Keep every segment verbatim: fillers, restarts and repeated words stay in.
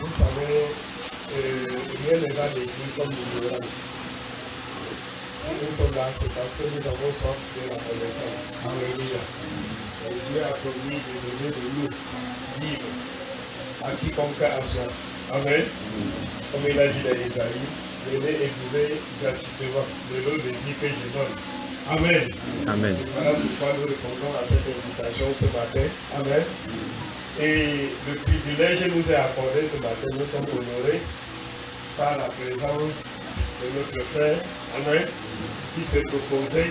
vous savez, euh, rien ne va détruire comme l'ignorance. Si nous sommes là, c'est parce que nous avons soif de la connaissance. Alléluia. Et Dieu a promis de donner de l'eau libre à quiconque a soif. Amen. Comme il a dit à Isaïe, venez et buvez gratuitement de l'eau de vie que je donne. Amen. Amen. Et voilà pourquoi nous répondons à cette invitation ce matin. Amen. Et le privilège nous est accordé ce matin. Nous sommes honorés par la présence de notre frère, Amen, qui s'est proposé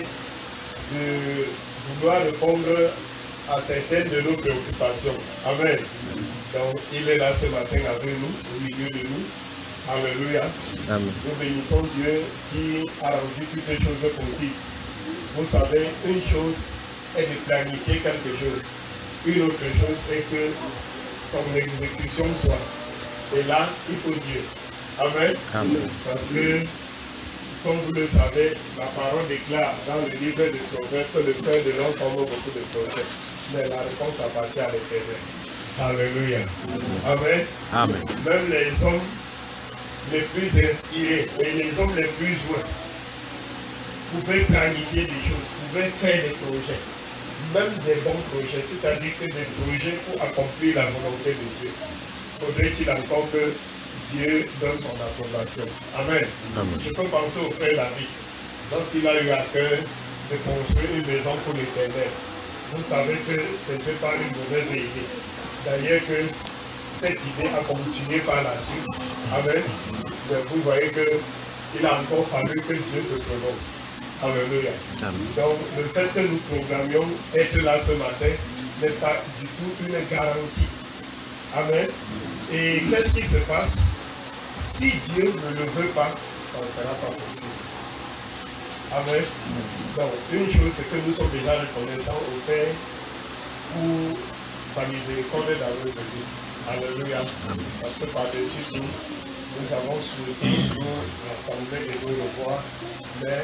de vouloir répondre à certaines de nos préoccupations. Amen. Donc, il est là ce matin avec nous, au milieu de nous. Alléluia. Amen. Nous bénissons Dieu qui a rendu toutes les choses possibles. Vous savez, une chose est de planifier quelque chose. Une autre chose est que son exécution soit. Et là, il faut Dieu. Amen. Amen. Parce que, comme vous le savez, la parole déclare dans le livre de Proverbes que le cœur de l'homme forme beaucoup de projets. Mais la réponse appartient à l'Éternel. Alléluia. Amen. Amen. Même les hommes les plus inspirés et les hommes les plus doués pouvaient planifier des choses, pouvaient faire des projets. Même des bons projets, c'est-à-dire que des projets pour accomplir la volonté de Dieu. Faudrait-il encore que Dieu donne son approbation. Amen. Amen. Je peux penser au frère David, lorsqu'il a eu à cœur de construire une maison pour l'Éternel. Vous savez que ce n'était pas une mauvaise idée. D'ailleurs que cette idée a continué par la suite. Amen. Mais vous voyez qu'il a encore fallu que Dieu se prononce. Alléluia. Donc le fait que nous programmions être là ce matin n'est pas du tout une garantie. Amen. Et qu'est-ce qui se passe? Si Dieu ne le veut pas, ça ne sera pas possible. Amen. Donc, une chose, c'est que nous sommes déjà reconnaissants au Père pour sa miséricorde dans notre vie. Alléluia. Parce que par-dessus tout, nous avons souhaité nous rassembler et nous revoir, mais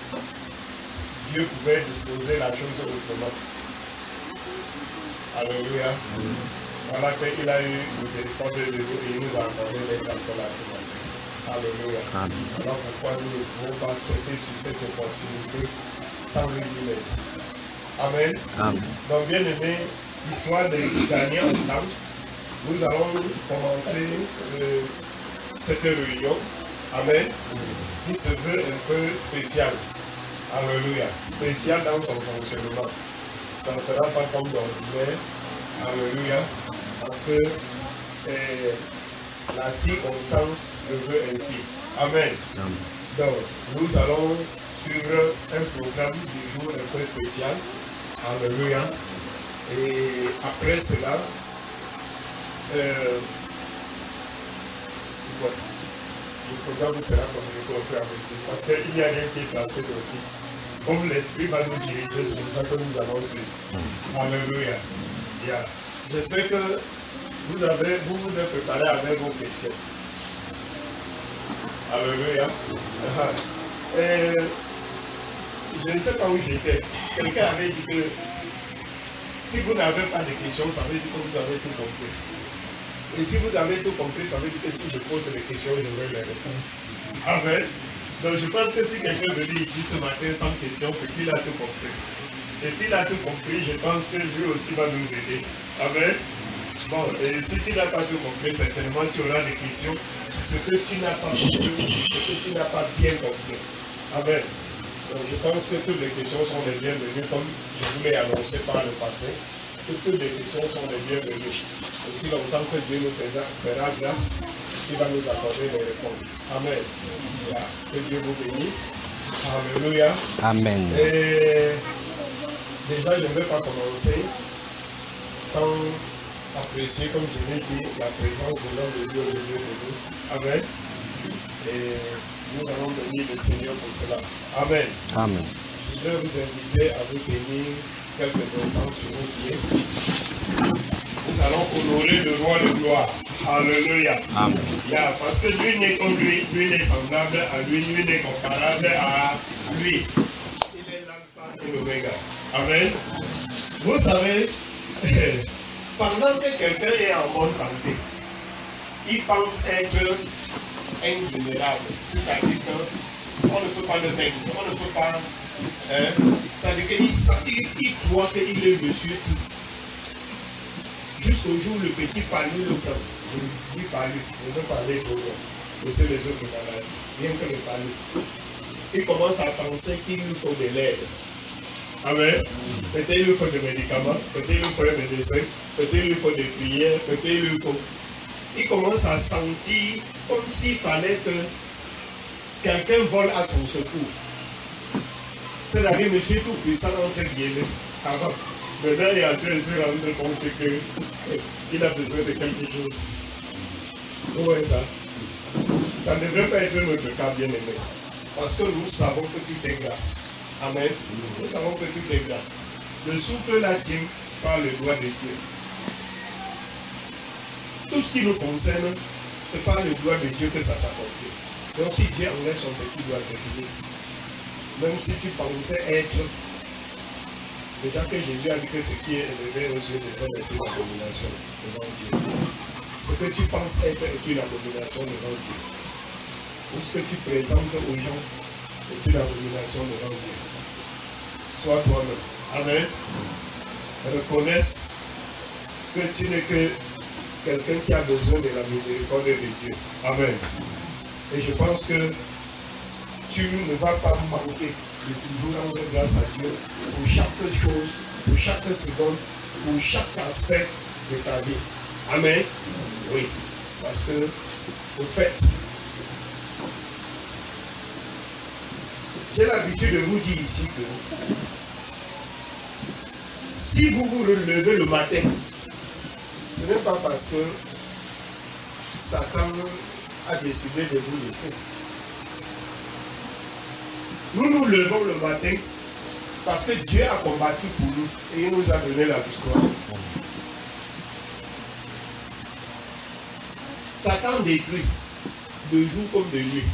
Dieu pouvait disposer la chose autrement. Alléluia. Voilà qu'il a eu miséricorde de nous et il nous a accordé d'être encore là ce matin. Alléluia. Voilà pourquoi nous ne pouvons pas sauter sur cette opportunité sans lui dire merci. Amen. Amen. Donc, bien aimé, l'histoire de gagner en temps, nous allons commencer ce, cette réunion. Amen. Qui se veut un peu spécial. Alléluia. Spécial dans son fonctionnement. Ça ne sera pas comme d'ordinaire. Alléluia. Parce que eh, la circonstance le veut ainsi. Amen. Amen. Donc, nous allons suivre un programme du jour un peu spécial. Alléluia. Et après cela, euh, bon, le programme sera communiqué au fur et à mesure. Parce qu'il n'y a rien qui est tracé d'office. Comme l'Esprit va nous diriger, c'est pour ça que nous allons suivre. Alléluia. Yeah. J'espère que vous, avez, vous vous êtes préparé avec vos questions. Alléluia. Et je ne sais pas où j'étais. Quelqu'un avait dit que si vous n'avez pas de questions, ça veut dire que vous avez tout compris. Et si vous avez tout compris, ça veut dire que si je pose les questions, j'aurai les réponses. Amen. Donc je pense que si quelqu'un veut dire ici ce matin sans question, c'est qu'il a tout compris. Et s'il a tout compris, je pense que lui aussi va nous aider. Amen. Bon, et si tu n'as pas tout compris, certainement tu auras des questions sur ce que tu n'as pas compris, ce que tu n'as pas bien compris. Amen. Donc je pense que toutes les questions sont les bienvenues, comme je vous l'ai annoncé par le passé. Que toutes les questions sont les bienvenues. Aussi longtemps que Dieu nous fera, fera grâce, il va nous accorder les réponses. Amen. Yeah. Que Dieu vous bénisse. Alléluia. Amen. Et déjà, je ne vais pas commencer sans apprécier, comme je l'ai dit, la présence de l'homme de Dieu au milieu de nous. Amen. Et nous allons bénir le Seigneur pour cela. Amen. Amen. Je voudrais vous inviter à vous tenir quelques instants sur vos pieds. Nous allons honorer le roi de gloire. Alléluia. Amen. Yeah, parce que lui n'est comme lui, lui n'est semblable à lui, lui n'est comparable à lui. Il est l'alpha et l'oméga. Amen. Vous savez, pendant que quelqu'un est en bonne santé, il pense être invulnérable. C'est-à-dire qu'on ne peut pas le vaincre, on ne peut pas... Hein, c'est-à-dire qu'il il, il croit qu'il est monsieur tout. Jusqu'au jour où le petit palu le prend. Je dis palu, je ne veux pas parler trop loin. Je sais les autres maladies, rien que le palu. Il commence à penser qu'il lui faut de l'aide. Amen. Peut-être il lui faut des médicaments, peut-être il lui faut un médecin, peut-être il lui faut des prières, peut-être il lui faut... Il commence à sentir comme s'il fallait que quelqu'un vole à son secours. C'est-à-dire, monsieur tout puissant entre guillemets, avant. Maintenant, il est en train de se rendre compte qu'il a besoin de quelque chose. Vous voyez ça? Ça ne devrait pas être notre cas, bien aimé. Parce que nous savons que tout est grâce. Amen. Nous savons que tout est grâce. Le souffle là tient par le doigt de Dieu. Tout ce qui nous concerne, c'est par le doigt de Dieu que ça s'accomplit. Donc si Dieu enlève son petit doigt, c'est fini. Même si tu pensais être... Déjà que Jésus a dit que ce qui est élevé aux yeux des hommes est une abomination devant Dieu. Ce que tu penses être est une abomination devant Dieu. Ou ce que tu présentes aux gens est une abomination devant Dieu. Sois toi-même. Amen. Reconnaisse que tu n'es que quelqu'un qui a besoin de la miséricorde de Dieu. Amen. Et je pense que tu ne vas pas manquer de toujours rendre grâce à Dieu pour chaque chose, pour chaque seconde, pour chaque aspect de ta vie. Amen. Oui. Parce que, au fait, j'ai l'habitude de vous dire ici que si vous vous relevez le matin, ce n'est pas parce que Satan a décidé de vous laisser. Nous nous levons le matin parce que Dieu a combattu pour nous et il nous a donné la victoire. Satan détruit de jour comme de nuit.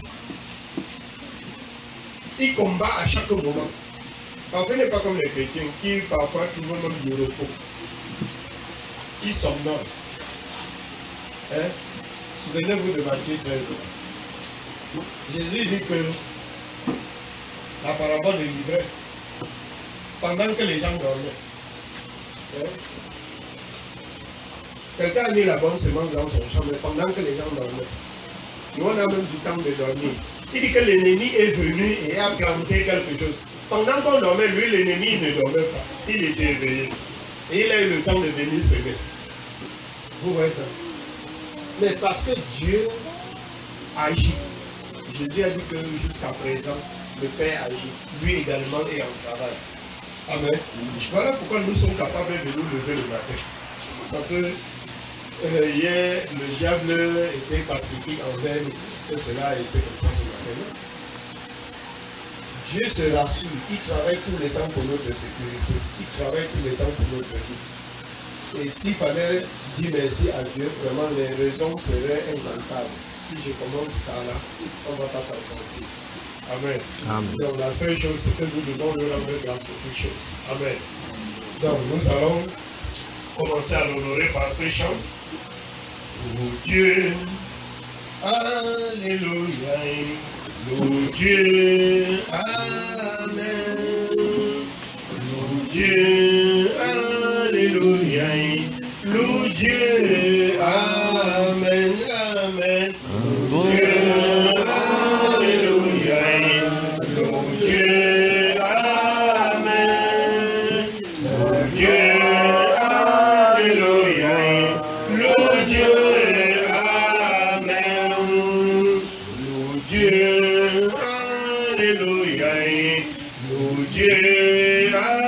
Il combat à chaque moment. Parfois, il n'est pas comme les chrétiens qui parfois trouvent même du repos. Ils somnolent. Hein? Souvenez-vous de Matthieu treize. Jésus dit que la parabole de l'ivraie, pendant que les gens dormaient, hein? Quelqu'un a mis la bonne semence dans son champ, mais pendant que les gens dormaient, nous on a même du temps de dormir. Il dit que l'ennemi est venu et a planté quelque chose. Pendant qu'on dormait, lui, l'ennemi ne dormait pas. Il était éveillé. Et il a eu le temps de venir s'éveiller. Vous voyez ça? Mais parce que Dieu agit. Jésus a dit que jusqu'à présent, le Père agit. Lui également est en travail. Amen. Voilà pourquoi nous sommes capables de nous lever le matin. Parce que euh, hier, le diable était pacifique envers nous. Que cela a été comme ça ce matin. Dieu se rassure. Il travaille tout le temps pour notre sécurité. Il travaille tout le temps pour notre vie. Et s'il fallait dire merci à Dieu, vraiment les raisons seraient incontables. Si je commence par là, on ne va pas s'en sortir. Amen. Amen. Donc la seule chose, c'est que nous devons lui rendre grâce pour toutes choses. Amen. Donc nous allons commencer à l'honorer par ces chants. Oh Dieu, alléluia, oh Dieu, amen. Oh Dieu, alléluia, oh Dieu, amen, amen. Oh Dieu, alléluia, oh Dieu, amen. Oh Dieu, alléluia, oh Dieu, amen. Oh Dieu, alléluia, oh Dieu,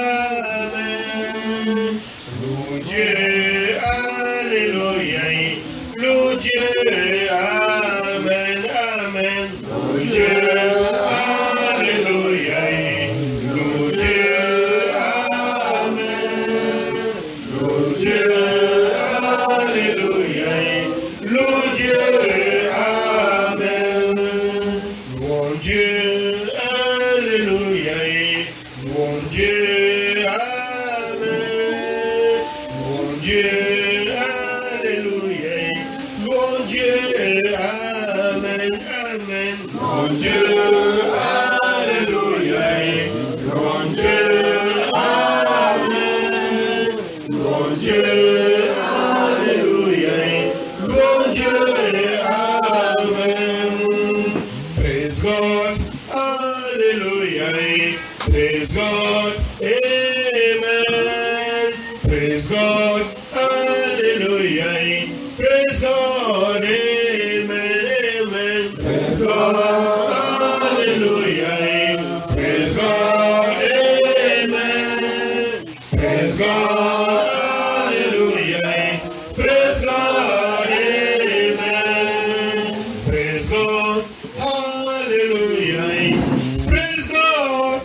amen. Oh Dieu, alléluia, oh Dieu, amen, amen. Oh Dieu, alléluia, oh Dieu, amen. Oh Dieu, alléluia, oh Dieu, amen. Mon Dieu, alléluia, mon Dieu, amen. Mon Dieu, alléluia, mon Dieu, mon Dieu, alléluia, mon Dieu, amen, mon Dieu, alléluia, mon Dieu, amen. Praise God, hallelujah, praise God, amen, praise God, hallelujah, praise God, amen, amen, praise God, hallelujah, praise God, amen, praise God, hallelujah, praise God, amen, praise God, hallelujah, praise God,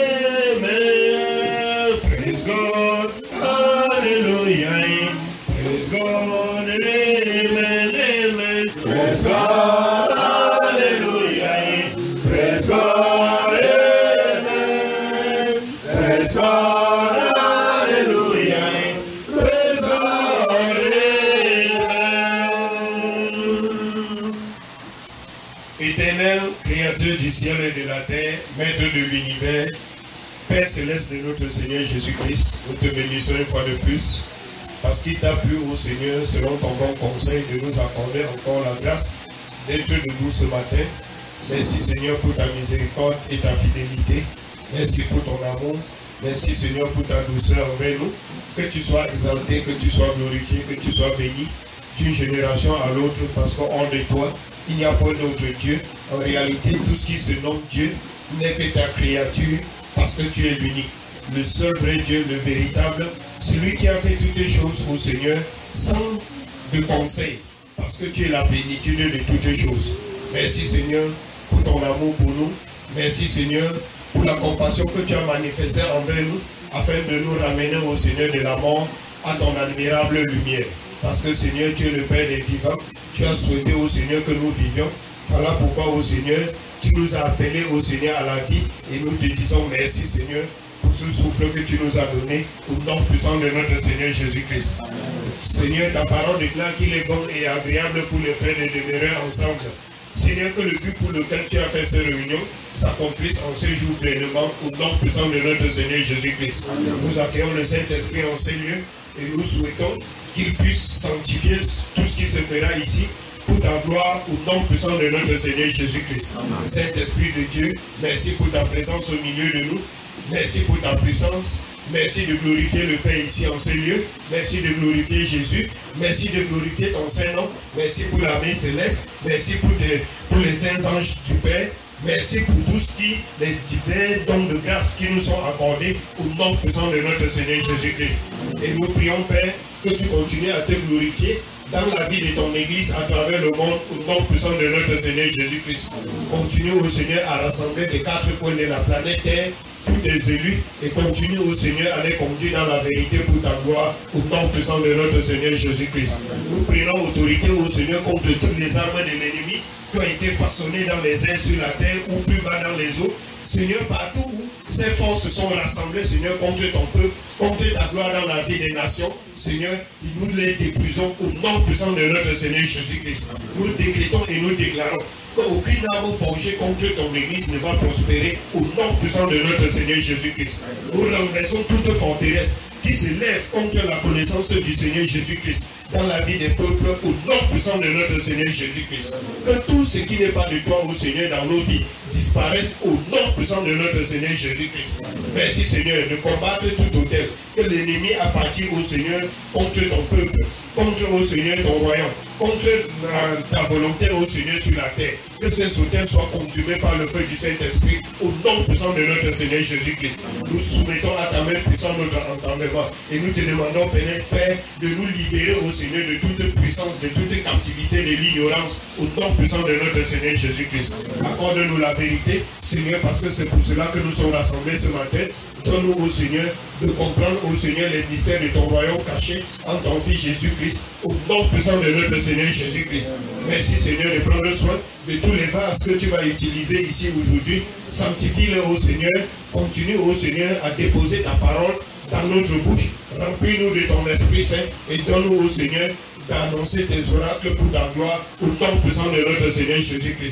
amen, praise God, hallelujah, praise God, amen, amen, praise God, hallelujah, praise God, amen, praise God, hallelujah, praise God, amen. Éternel, créateur du ciel et de la terre, maître de l'univers, Père céleste de notre Seigneur Jésus-Christ, nous te bénissons une fois de plus, parce qu'il t'a plu, ô Seigneur, selon ton bon conseil, de nous accorder encore la grâce d'être debout ce matin. Merci Seigneur pour ta miséricorde et ta fidélité. Merci pour ton amour. Merci Seigneur pour ta douceur envers nous. Que tu sois exalté, que tu sois glorifié, que tu sois béni d'une génération à l'autre, parce qu'en hors de toi, il n'y a pas d'autre Dieu. En réalité, tout ce qui se nomme Dieu n'est que ta créature, parce que tu es l'unique, le seul vrai Dieu, le véritable, celui qui a fait toutes les choses au Seigneur, sans de conseil, parce que tu es la plénitude de toutes les choses. Merci Seigneur pour ton amour pour nous. Merci Seigneur pour la compassion que tu as manifestée envers nous, afin de nous ramener au Seigneur de la mort à ton admirable lumière. Parce que Seigneur, tu es le Père des vivants. Tu as souhaité au Seigneur que nous vivions. Voilà pourquoi au Seigneur, tu nous as appelés au Seigneur à la vie. Et nous te disons merci Seigneur pour ce souffle que tu nous as donné au nom puissant de notre Seigneur Jésus-Christ. Seigneur, ta parole déclare qu'il est bon et agréable pour les frères de demeurer ensemble. Seigneur, que le but pour lequel tu as fait ces réunions s'accomplisse en ce jour pleinement au nom puissant de notre Seigneur Jésus-Christ. Nous accueillons le Saint-Esprit en ces lieux et nous souhaitons qu'il puisse sanctifier tout ce qui se fera ici pour ta gloire au nom puissant de notre Seigneur Jésus-Christ. Saint-Esprit de Dieu, merci pour ta présence au milieu de nous. Merci pour ta puissance. Merci de glorifier le Père ici en ce lieu. Merci de glorifier Jésus. Merci de glorifier ton Saint-Nom. Merci pour la main céleste. Merci pour, tes, pour les saints anges du Père. Merci pour tout ce qui, les divers dons de grâce qui nous sont accordés au nom puissant de notre Seigneur Jésus-Christ. Et nous prions, Père, que tu continues à te glorifier dans la vie de ton Église à travers le monde au nom puissant de notre Seigneur Jésus-Christ. Continue au Seigneur à rassembler des quatre coins de la planète Terre tous tes élus et continue au Seigneur à les conduire dans la vérité pour ta gloire au nom puissant de notre Seigneur Jésus-Christ. Nous prenons autorité au Seigneur contre toutes les armes de l'ennemi qui ont été façonnées dans les airs sur la terre ou plus bas dans les eaux. Seigneur, partout où ces forces se sont rassemblées, Seigneur, contre ton peuple, contre ta gloire dans la vie des nations, Seigneur, nous les détruisons au nom puissant de notre Seigneur Jésus-Christ. Nous décrétons et nous déclarons qu'aucune arme forgée contre ton Église ne va prospérer au nom puissant de notre Seigneur Jésus-Christ. Nous renversons toute forteresse qui se lève contre la connaissance du Seigneur Jésus-Christ dans la vie des peuples au nom puissant de notre Seigneur Jésus-Christ. Que tout ce qui n'est pas de toi, ô Seigneur, dans nos vies disparaisse au nom puissant de notre Seigneur Jésus-Christ. Merci Seigneur de combattre tout autel que l'ennemi a parti au Seigneur contre ton peuple, contre au Seigneur ton royaume, contre euh, ta volonté au Seigneur sur la terre. Que ces autels soient consumés par le feu du Saint-Esprit au nom puissant de notre Seigneur Jésus-Christ. Nous soumettons à ta main puissante notre entendement et nous te demandons, Père, de nous libérer au Seigneur de toute puissance, de toute captivité, de l'ignorance au nom puissant de notre Seigneur Jésus-Christ. Accorde-nous la vérité, Seigneur, parce que c'est pour cela que nous sommes rassemblés ce matin. Donne-nous au Seigneur de comprendre au Seigneur les mystères de ton royaume caché en ton Fils Jésus-Christ, au nom puissant de notre Seigneur Jésus-Christ. Merci Seigneur de prendre soin de tous les vases que tu vas utiliser ici aujourd'hui. Sanctifie-les au Seigneur. Continue au Seigneur à déposer ta parole dans notre bouche. Remplis-nous de ton Esprit Saint et donne-nous au Seigneur d'annoncer tes oracles pour ta gloire au nom puissant de notre Seigneur Jésus-Christ.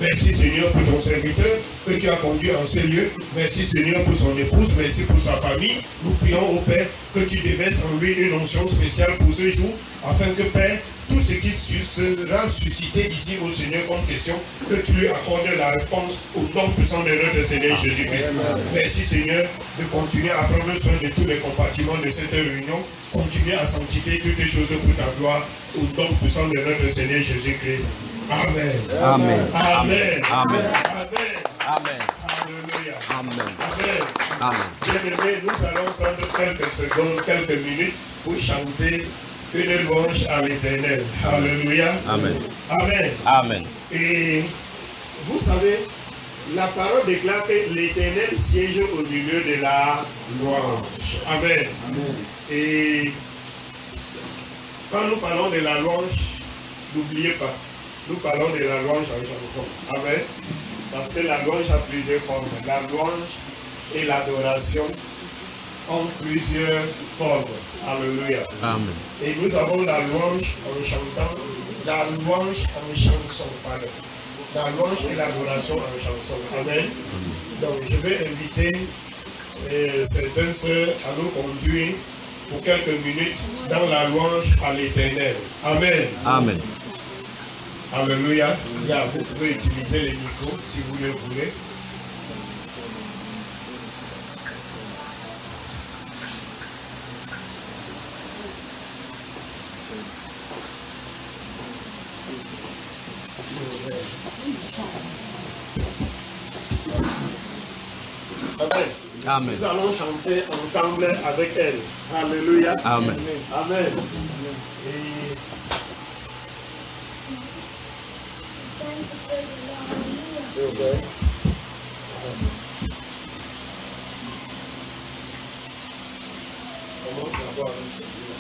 Merci Seigneur pour ton serviteur que tu as conduit en ces lieux. Merci Seigneur pour son épouse. Merci pour sa famille. Nous prions au Père que tu déverses en lui une onction spéciale pour ce jour, afin que Père, tout ce qui sera suscité ici au Seigneur comme question, que tu lui accordes la réponse au nom puissant de notre Seigneur Jésus-Christ. Merci Seigneur de continuer à prendre soin de tous les compartiments de cette réunion. Continuer à sanctifier toutes les choses pour ta gloire au nom puissant de notre Seigneur Jésus-Christ. Amen. Amen. Amen. Amen. Amen. Amen. Alléluia. Amen. Amen. Amen. Bien-aimés, nous allons prendre quelques secondes, quelques minutes pour chanter une louange à l'Éternel. Alléluia. Amen. Amen. Amen. Et vous savez, la parole déclare que l'Éternel siège au milieu de la louange. Amen. Amen. Et quand nous parlons de la louange, n'oubliez pas, nous parlons de la louange en chanson. Amen. Parce que la louange a plusieurs formes. La louange et l'adoration ont plusieurs formes. Alléluia. Amen. Et nous avons la louange en chantant, la louange en chanson, pardon. La louange et l'adoration en chanson. Amen. Donc je vais inviter euh, certaines sœurs à nous conduire pour quelques minutes dans la louange à l'Éternel. Amen. Amen. Alléluia. Yeah, vous pouvez utiliser les micros si vous le voulez. Amen. Amen. Nous allons chanter ensemble avec elle. Alléluia. Amen. Amen. Et s'il vous plaît. Commence d'abord avec celui-là.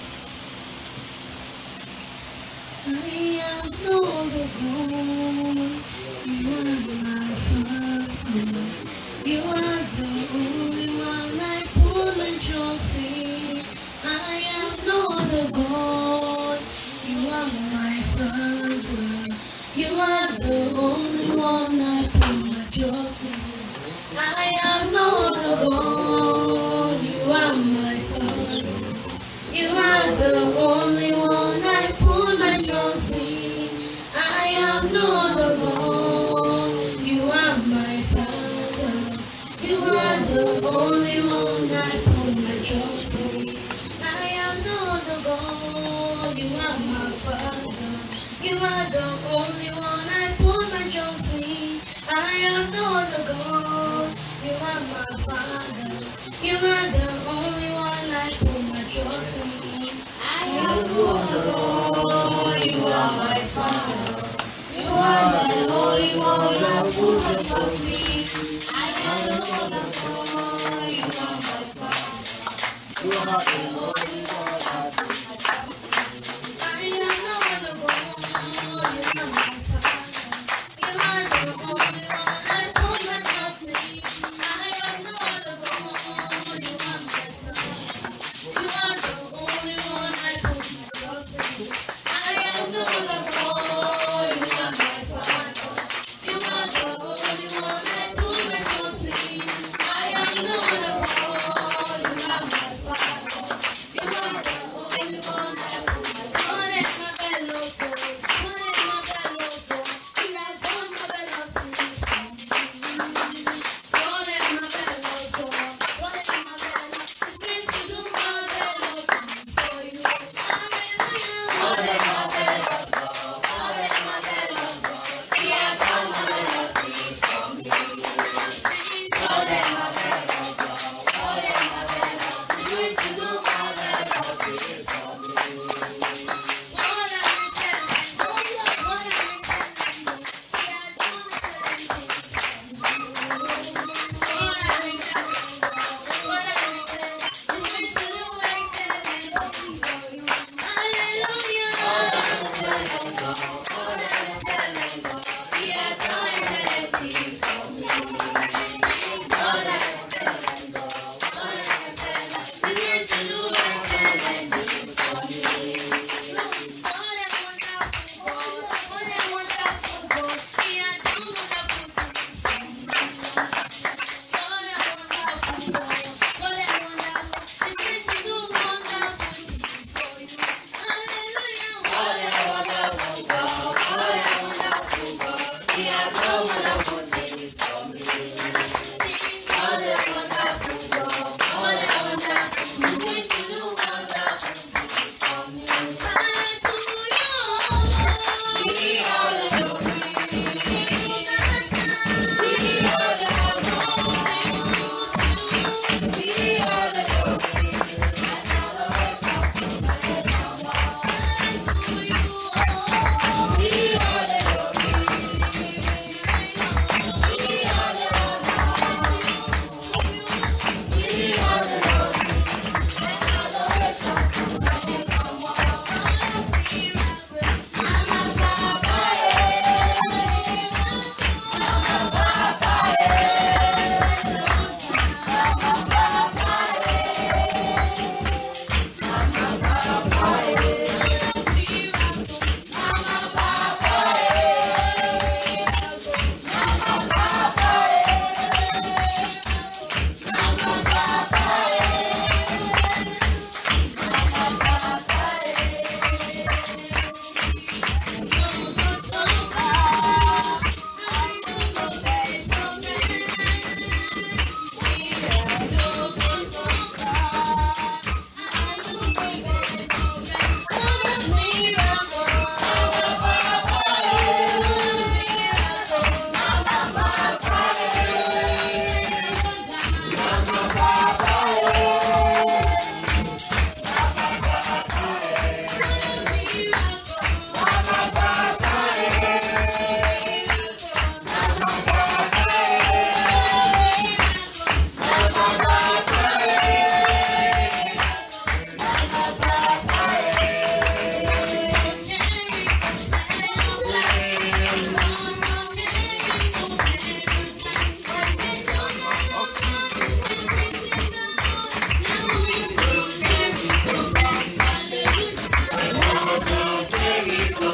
I am no other God. You are my Father. You are the only one I put my trust in. I am no other God. You are my Father. You are the only one I put my trust in. I am no other God. You are my Father. You are the only one I put my trust in. I am no other God. You are my Father. You are the only one I put my trust in. I am no other God. You are my Father. You are the only one I put my trust in. I am no other God. You are my Father. You are the only one I put my trust in. I am no other God. You are my Father. You are the only one I put my trust in. I am no other God. You are my Father. You are the only one I put my trust in. I am no other God. You are my Father. You are the only one I put my trust in. I am no other God. You are my Father. You are the only one I put my trust in. I am no other God. You are my Father. You are the only one I put my trust in. I am no other God. You are my Father. You are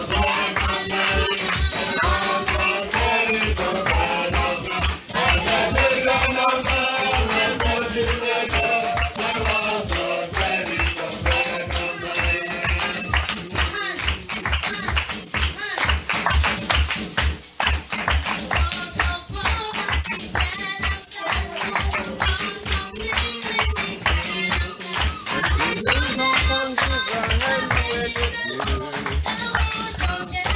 Thank you.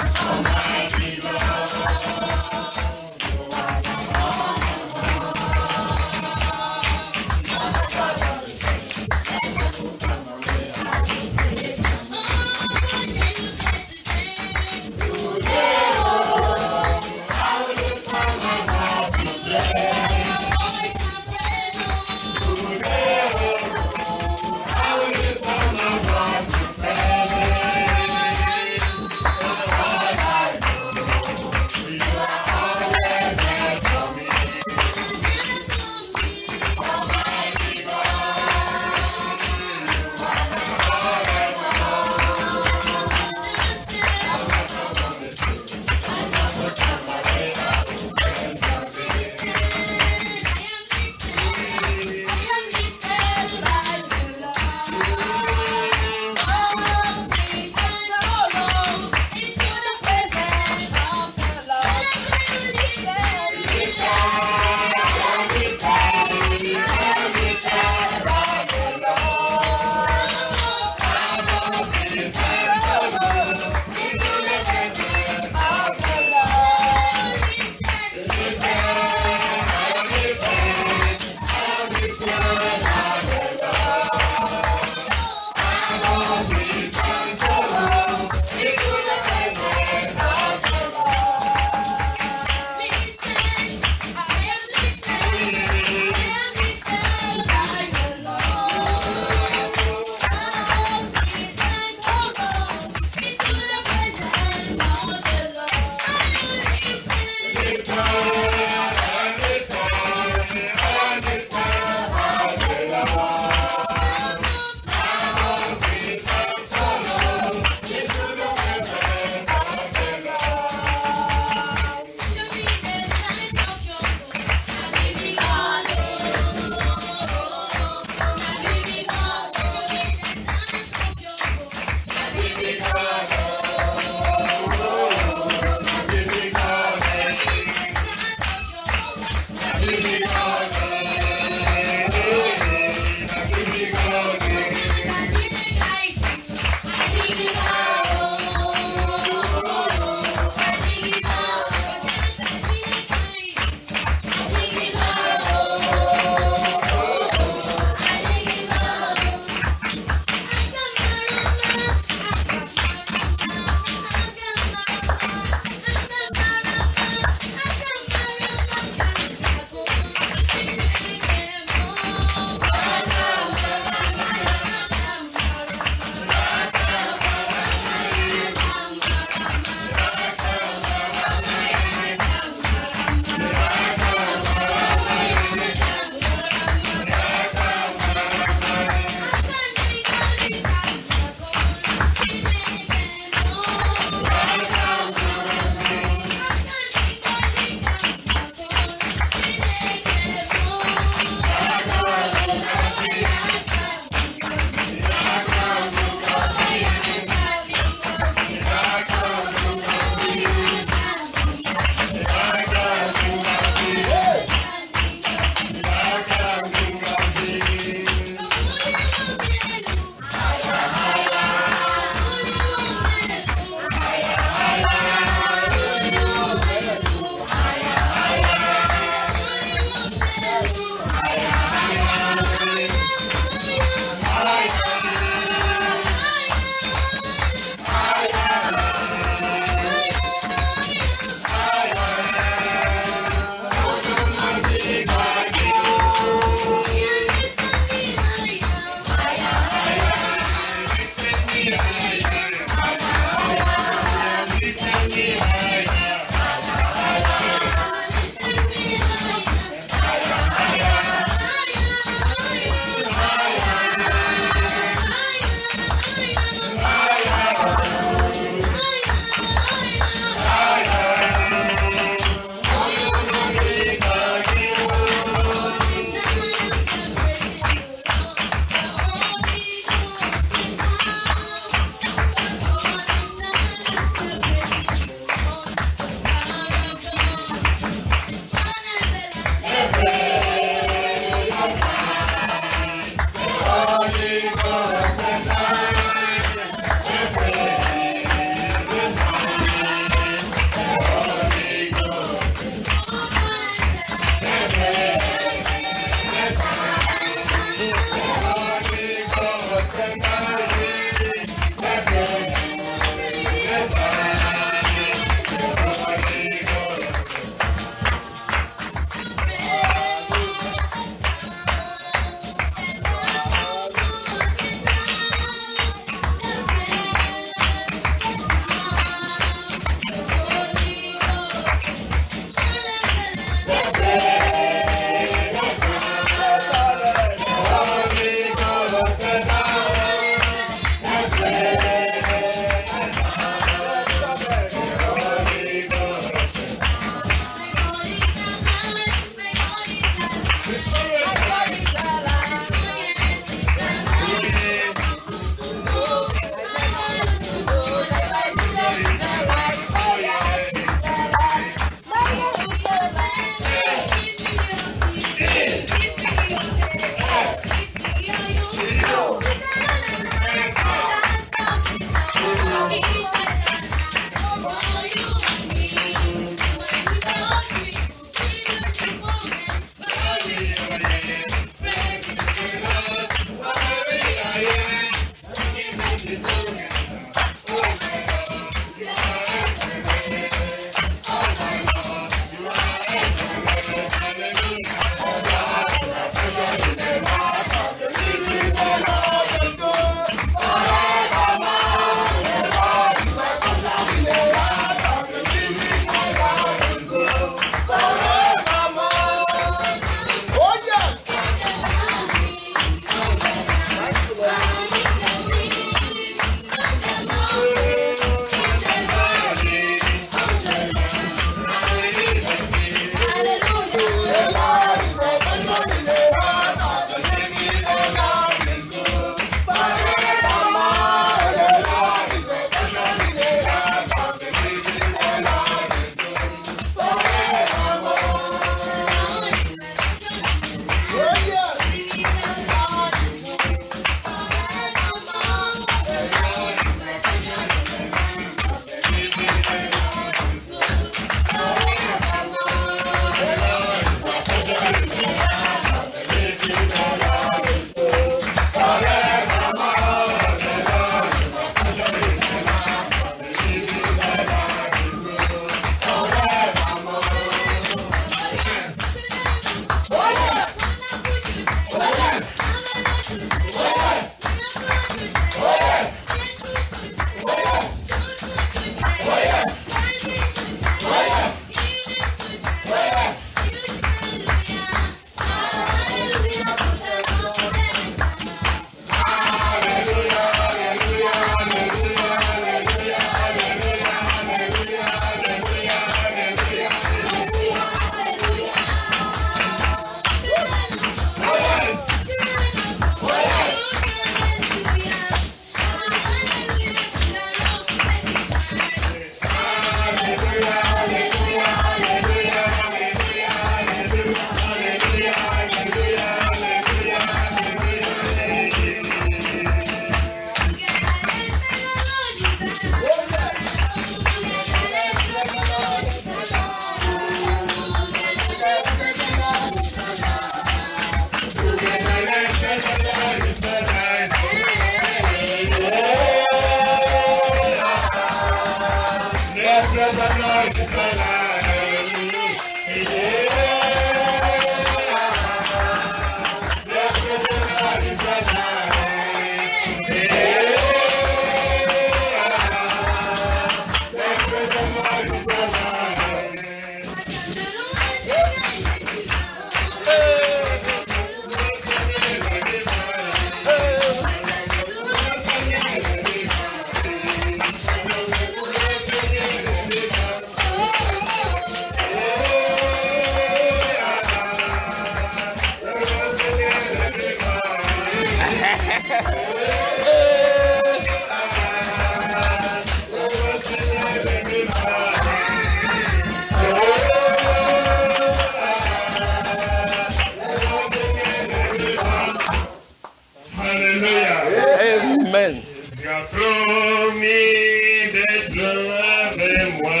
Alléluia. Amen. Tu as promis d'être avec moi.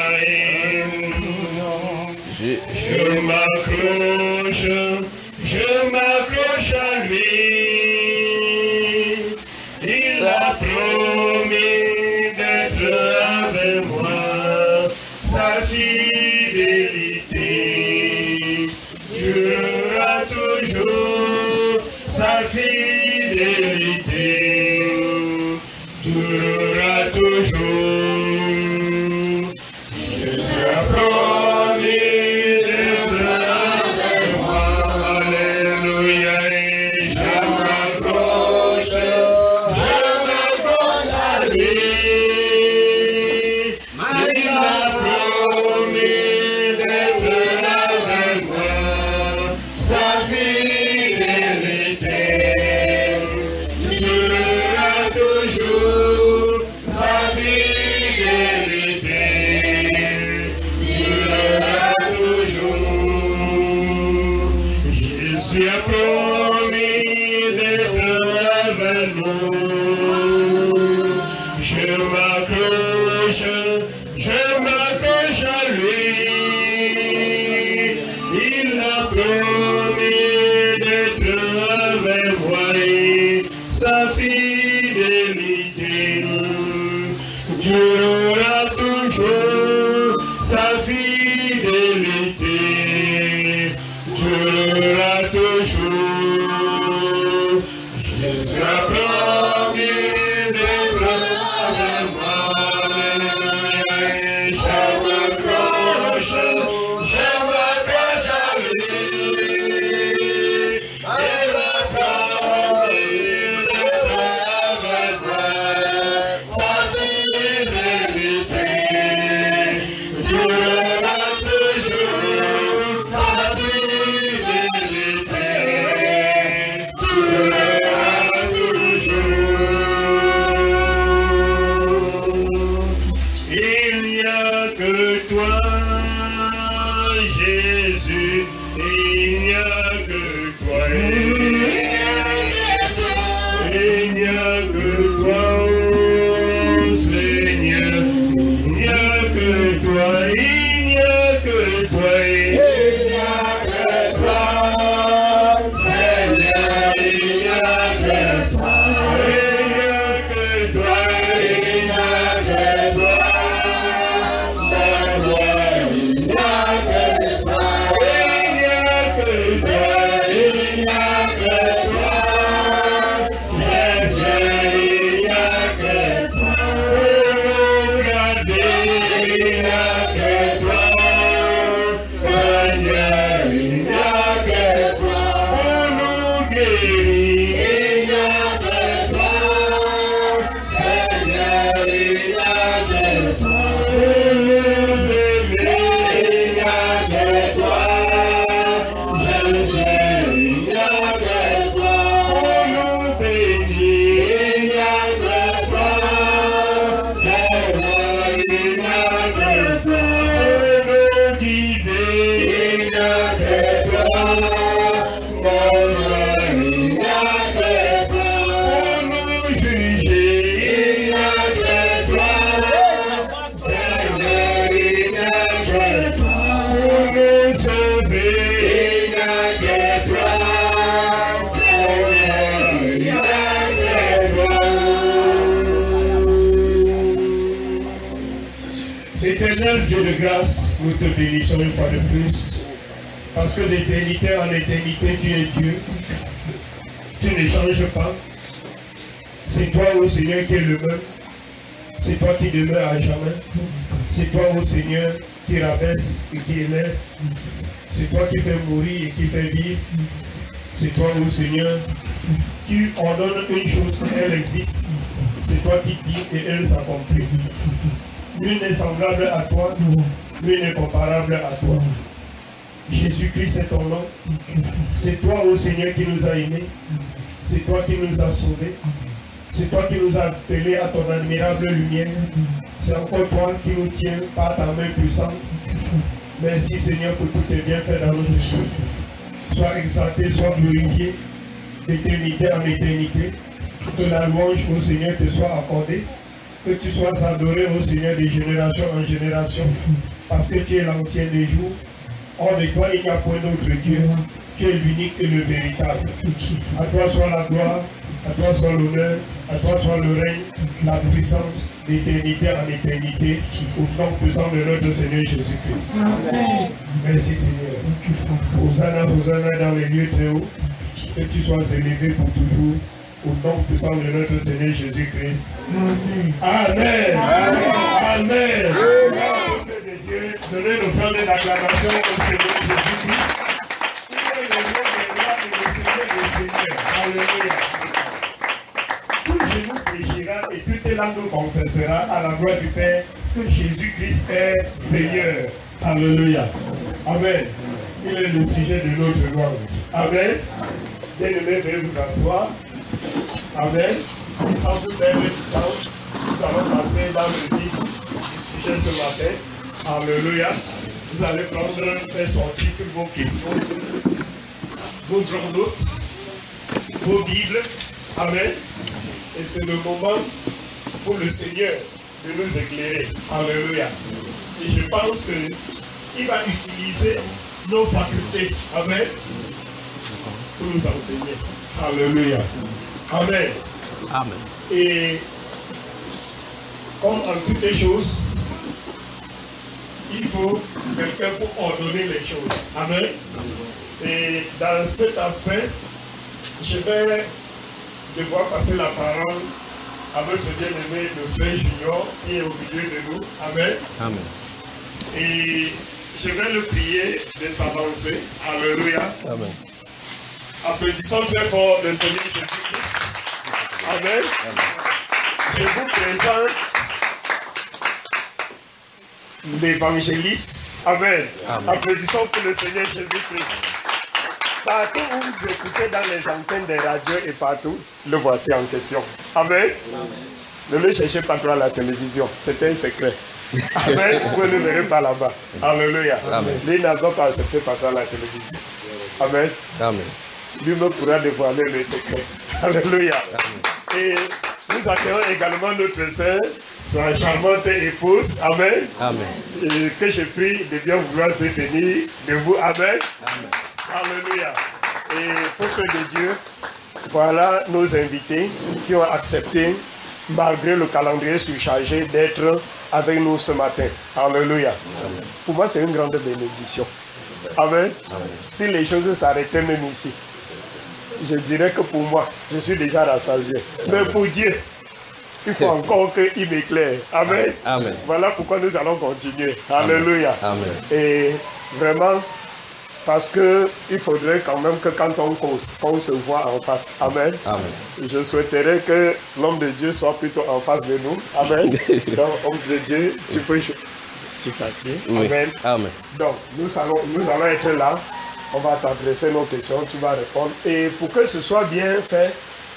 Je, je m'accroche, je m'accroche à lui. Il a promis d'être avec moi. Sa fidélité durera toujours. Sa fidélité durera toujours. Je serai promis d'être avec moi. Alléluia. Et je m'accroche, je m'accroche à lui. Il a promis d'être avec moi. Sa fidélité durera toujours. Sa fidélité durera toujours. Jésus a promis d'être avec nous. Je m'accroche, je m'accroche à lui. Il a promis d'être avec moi. Sa fidélité durera toujours. Sa fidélité durera toujours. Jésus a promis d'être avec moi. Alléluia. Et je m'accroche, je m'accroche à lui. Il a promis d'être avec moi. Sa fidélité durera toujours. Sa fidélité durera toujours. Il n'y a que toi, Jésus. Il n'y a que toi. Il n'y a que toi. Il n'y a que toi, oh Seigneur. Il n'y a que toi. Il n'y a que toi. Il n'y a que toi, Seigneur. Il n'y a que toi. Il n'y a que toi. Il n'y a que toi. Éternel Dieu de grâce, nous te bénissons une fois de plus, parce que d'éternité en éternité, tu es Dieu, tu ne changes pas, c'est toi, ô Seigneur, qui es le même, c'est toi qui demeures à jamais, c'est toi, ô Seigneur, qui rabaisse et qui élève, c'est toi qui fais mourir et qui fais vivre, c'est toi, ô Seigneur, qui ordonne une chose, elle existe, c'est toi qui dis et elle s'accomplit. Nul n'est semblable à toi, nul n'est comparable à toi. Jésus-Christ est ton nom. C'est toi, ô Seigneur, qui nous a aimés. C'est toi qui nous as sauvés. C'est toi qui nous as appelés à ton admirable lumière. C'est encore toi qui nous tiens par ta main puissante. Merci, Seigneur, pour tous tes bienfaits dans notre vie. Sois exalté, sois glorifié, d'éternité en éternité. Que la louange au Seigneur te soit accordée. Que tu sois adoré au Seigneur de génération en génération. Parce que tu es l'ancien des jours. Hors de toi, il n'y a point d'autre Dieu. Tu es l'unique et le véritable. À toi soit la gloire, à toi soit l'honneur, à toi soit le règne, la puissance, d'éternité en éternité, au nom puissant de notre Seigneur Jésus-Christ. Amen. Merci Seigneur. Hosanna, Hosanna dans les lieux très hauts. Que tu sois élevé pour toujours. Au nom puissant de notre Seigneur Jésus-Christ. Amen. Amen. Amen. Peuple de Dieu, donnez nos fleurs d'acclamation au Seigneur Jésus-Christ. Il est le nom des rois et le Seigneur des seigneurs. Alléluia. Tout genou fléchira et toute langue confessera à la gloire du Père que Jésus-Christ est Seigneur. Alléluia. Amen. Il est le sujet de notre louange. Amen. Bien-aimés, veuillez vous asseoir. Amen. Sans tout perdre du temps, nous allons passer dans le vif du sujet ce matin. Alléluia. Vous allez prendre, faire sortir toutes vos questions, vos grandes notes, vos Bibles. Amen. Et c'est le moment pour le Seigneur de nous éclairer. Alléluia. Et je pense qu'il va utiliser nos facultés. Amen. Pour nous enseigner. Alléluia. Amen. Amen. Et comme en toutes les choses, il faut quelqu'un pour ordonner les choses. Amen. Et dans cet aspect, je vais devoir passer la parole à notre bien-aimé, le frère Junior, qui est au milieu de nous. Amen. Amen. Et je vais le prier de s'avancer. Alléluia. Amen. Applaudissons très fort le Seigneur Jésus-Christ. Amen. Amen. Je vous présente l'évangéliste. Amen. Amen. Applaudissons pour le Seigneur Jésus-Christ. Partout où vous écoutez dans les antennes des radios et partout, le voici en question. Amen. Amen. Ne le cherchez pas trop à la télévision, c'est un secret. Amen. Vous ne le verrez pas là-bas. Alléluia. Amen. Lui n'a pas accepté passer à la télévision. Amen. Amen. Lui me pourra dévoiler le secret. Alléluia. Amen. Et nous accueillons également notre sœur, sa charmante épouse. Amen. Amen. Et que je prie de bien vouloir se tenir debout. Amen. Amen. Alléluia. Et peuple de Dieu, voilà nos invités qui ont accepté, malgré le calendrier surchargé, d'être avec nous ce matin. Alléluia. Amen. Pour moi, c'est une grande bénédiction. Amen. Amen. Si les choses s'arrêtaient même ici, je dirais que pour moi, je suis déjà rassasié. Mais pour Dieu, il faut encore qu'il m'éclaire. Amen. Amen. Voilà pourquoi nous allons continuer. Amen. Alléluia. Amen. Et vraiment, parce qu'il faudrait quand même que quand on cause, qu'on se voit en face. Amen. Amen. Je souhaiterais que l'homme de Dieu soit plutôt en face de nous. Amen. Donc, homme de Dieu, tu peux tu t'assieds. Oui. Amen. Amen. Donc, nous allons, nous allons être là. On va t'adresser nos questions, tu vas répondre. Et pour que ce soit bien fait,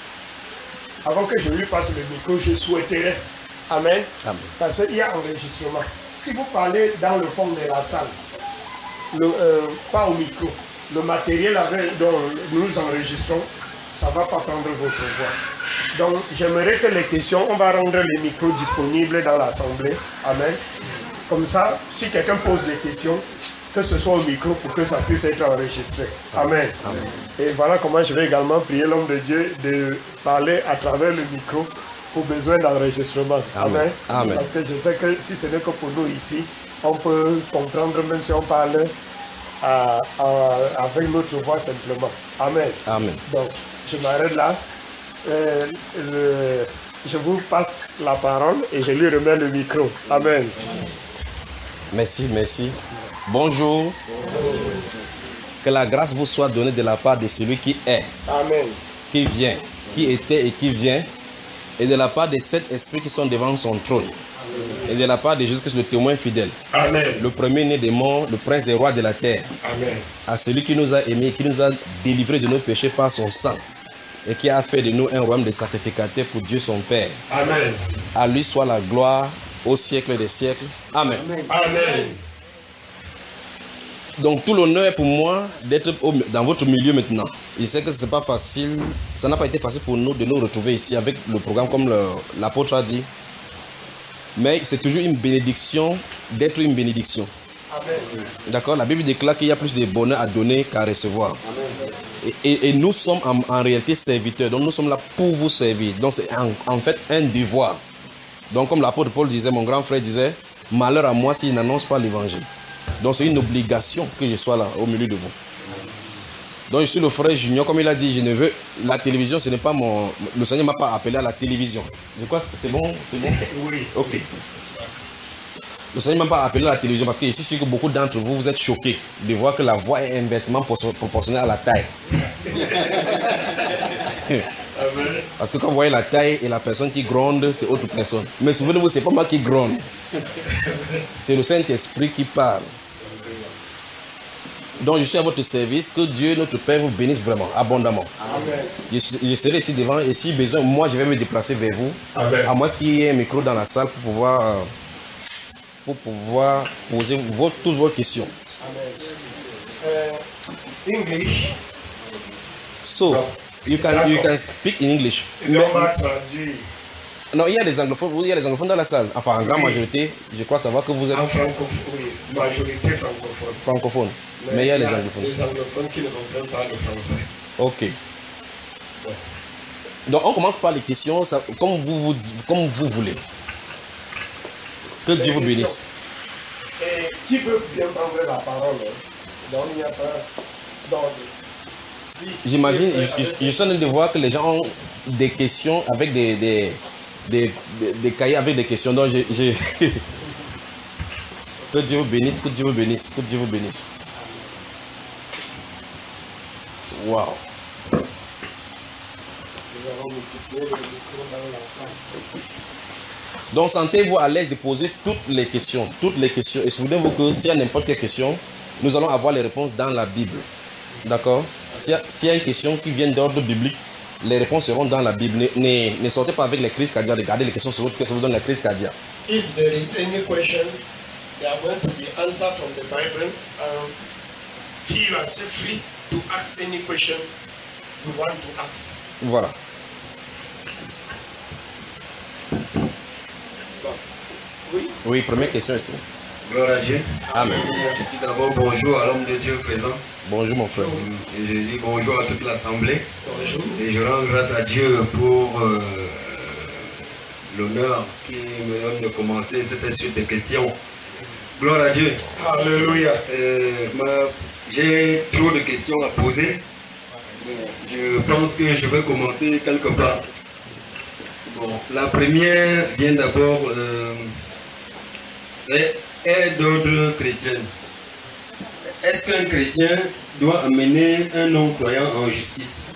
avant que je lui passe le micro, je souhaiterais, amen, amen. Parce qu'il y a enregistrement. Si vous parlez dans le fond de la salle, le, euh, pas au micro, le matériel avec, dont nous enregistrons, ça ne va pas prendre votre voix. Donc, j'aimerais que les questions, on va rendre les micros disponibles dans l'assemblée. Amen. Comme ça, si quelqu'un pose des questions, que ce soit au micro pour que ça puisse être enregistré. Amen. Amen. Et voilà comment je vais également prier l'homme de Dieu de parler à travers le micro pour besoin d'enregistrement. Amen. Amen. Parce que je sais que si ce n'est que pour nous ici, on peut comprendre même si on parle à, à, avec notre voix simplement. Amen. Amen. Donc, je m'arrête là. Euh, le, je vous passe la parole et je lui remets le micro. Amen. Merci, merci. Bonjour. Que la grâce vous soit donnée de la part de celui qui est, amen, qui vient, qui était et qui vient, et de la part des sept esprits qui sont devant son trône, amen, et de la part de Jésus-Christ, le témoin fidèle, amen, le premier-né des morts, le prince des rois de la terre, amen, à celui qui nous a aimés, qui nous a délivrés de nos péchés par son sang, et qui a fait de nous un royaume de sacrificateurs pour Dieu son Père. Amen. À lui soit la gloire au siècle des siècles. Amen. Amen. Amen. Donc tout l'honneur est pour moi d'être dans votre milieu maintenant. Je sais que ce n'est pas facile, ça n'a pas été facile pour nous de nous retrouver ici avec le programme comme l'apôtre a dit. Mais c'est toujours une bénédiction d'être une bénédiction. D'accord? La Bible déclare qu'il y a plus de bonheur à donner qu'à recevoir. Et, et, et nous sommes en, en réalité serviteurs. Donc nous sommes là pour vous servir. Donc c'est en, en fait un devoir. Donc comme l'apôtre Paul disait, mon grand frère disait, malheur à moi s'il n'annonce pas l'évangile. Donc c'est une obligation que je sois là au milieu de vous. Donc je suis le frère Junior, comme il a dit, je ne veux... La télévision, ce n'est pas mon... Le Seigneur ne m'a pas appelé à la télévision. Je crois que c'est bon? C'est bon? Oui. Ok. Le Seigneur ne m'a pas appelé à la télévision parce que je suis sûr que beaucoup d'entre vous, vous êtes choqués de voir que la voix est inversement proportionnelle à la taille. Parce que quand vous voyez la taille et la personne qui gronde, c'est autre personne. Mais souvenez-vous, ce n'est pas moi qui gronde. C'est le Saint-Esprit qui parle. Donc je suis à votre service, que Dieu, notre Père, vous bénisse vraiment, abondamment. Amen. Je, je serai ici devant et si besoin, moi je vais me déplacer vers vous. Amen. À moins qu'il y ait un micro dans la salle pour pouvoir, euh, pour pouvoir poser vos, toutes vos questions. Amen. Uh, English. So, you can, you can speak in English. Non, il y a des anglophones, il y a des anglophones dans la salle. Enfin, en grande oui. majorité, je crois savoir que vous êtes... En francophone, oui. Majorité francophone. Francophone. Mais, Mais il y a les anglophones. Les anglophones qui ne comprennent pas le français. Ok. Ouais. Donc, on commence par les questions, ça, comme, vous, vous, comme vous voulez. Que Dieu vous bénisse. Et qui veut bien prendre la parole? Donc, il n'y a pas d'ordre. Si J'imagine, je, je, je suis en train de voir que les gens ont des questions avec des, des, des, des, des cahiers avec des questions. Donc, je, je... que Dieu vous bénisse, que Dieu vous bénisse, que Dieu vous bénisse. Wow. Donc, sentez-vous à l'aise de poser toutes les questions, toutes les questions. Et souvenez-vous que s'il y a n'importe quelle question, nous allons avoir les réponses dans la Bible. D'accord? S'il y, y a une question qui vient d'ordre biblique, les réponses seront dans la Bible. Ne, ne, ne sortez pas avec les crises cardiaques. Regardez les questions sur votre que ça vous donne la crise cardiaque. If there is any question, they are going to be answered from the Bible. Um, feel yourself free to ask any question you want to ask. Voilà. Bon. Oui. Oui, première question ici. Gloire à Dieu. Amen. Je dis d'abord bonjour à l'homme de Dieu présent. Bonjour mon frère. Et je dis bonjour à toute l'assemblée. Bonjour. Et je rends grâce à Dieu pour euh, l'honneur qui me donne de commencer cette suite de questions. Gloire à Dieu. Alléluia. Euh, J'ai trop de questions à poser. Je pense que je vais commencer quelque part. Bon, la première vient d'abord euh, est, est d'ordre chrétien. Est-ce qu'un chrétien doit amener un non-croyant en justice?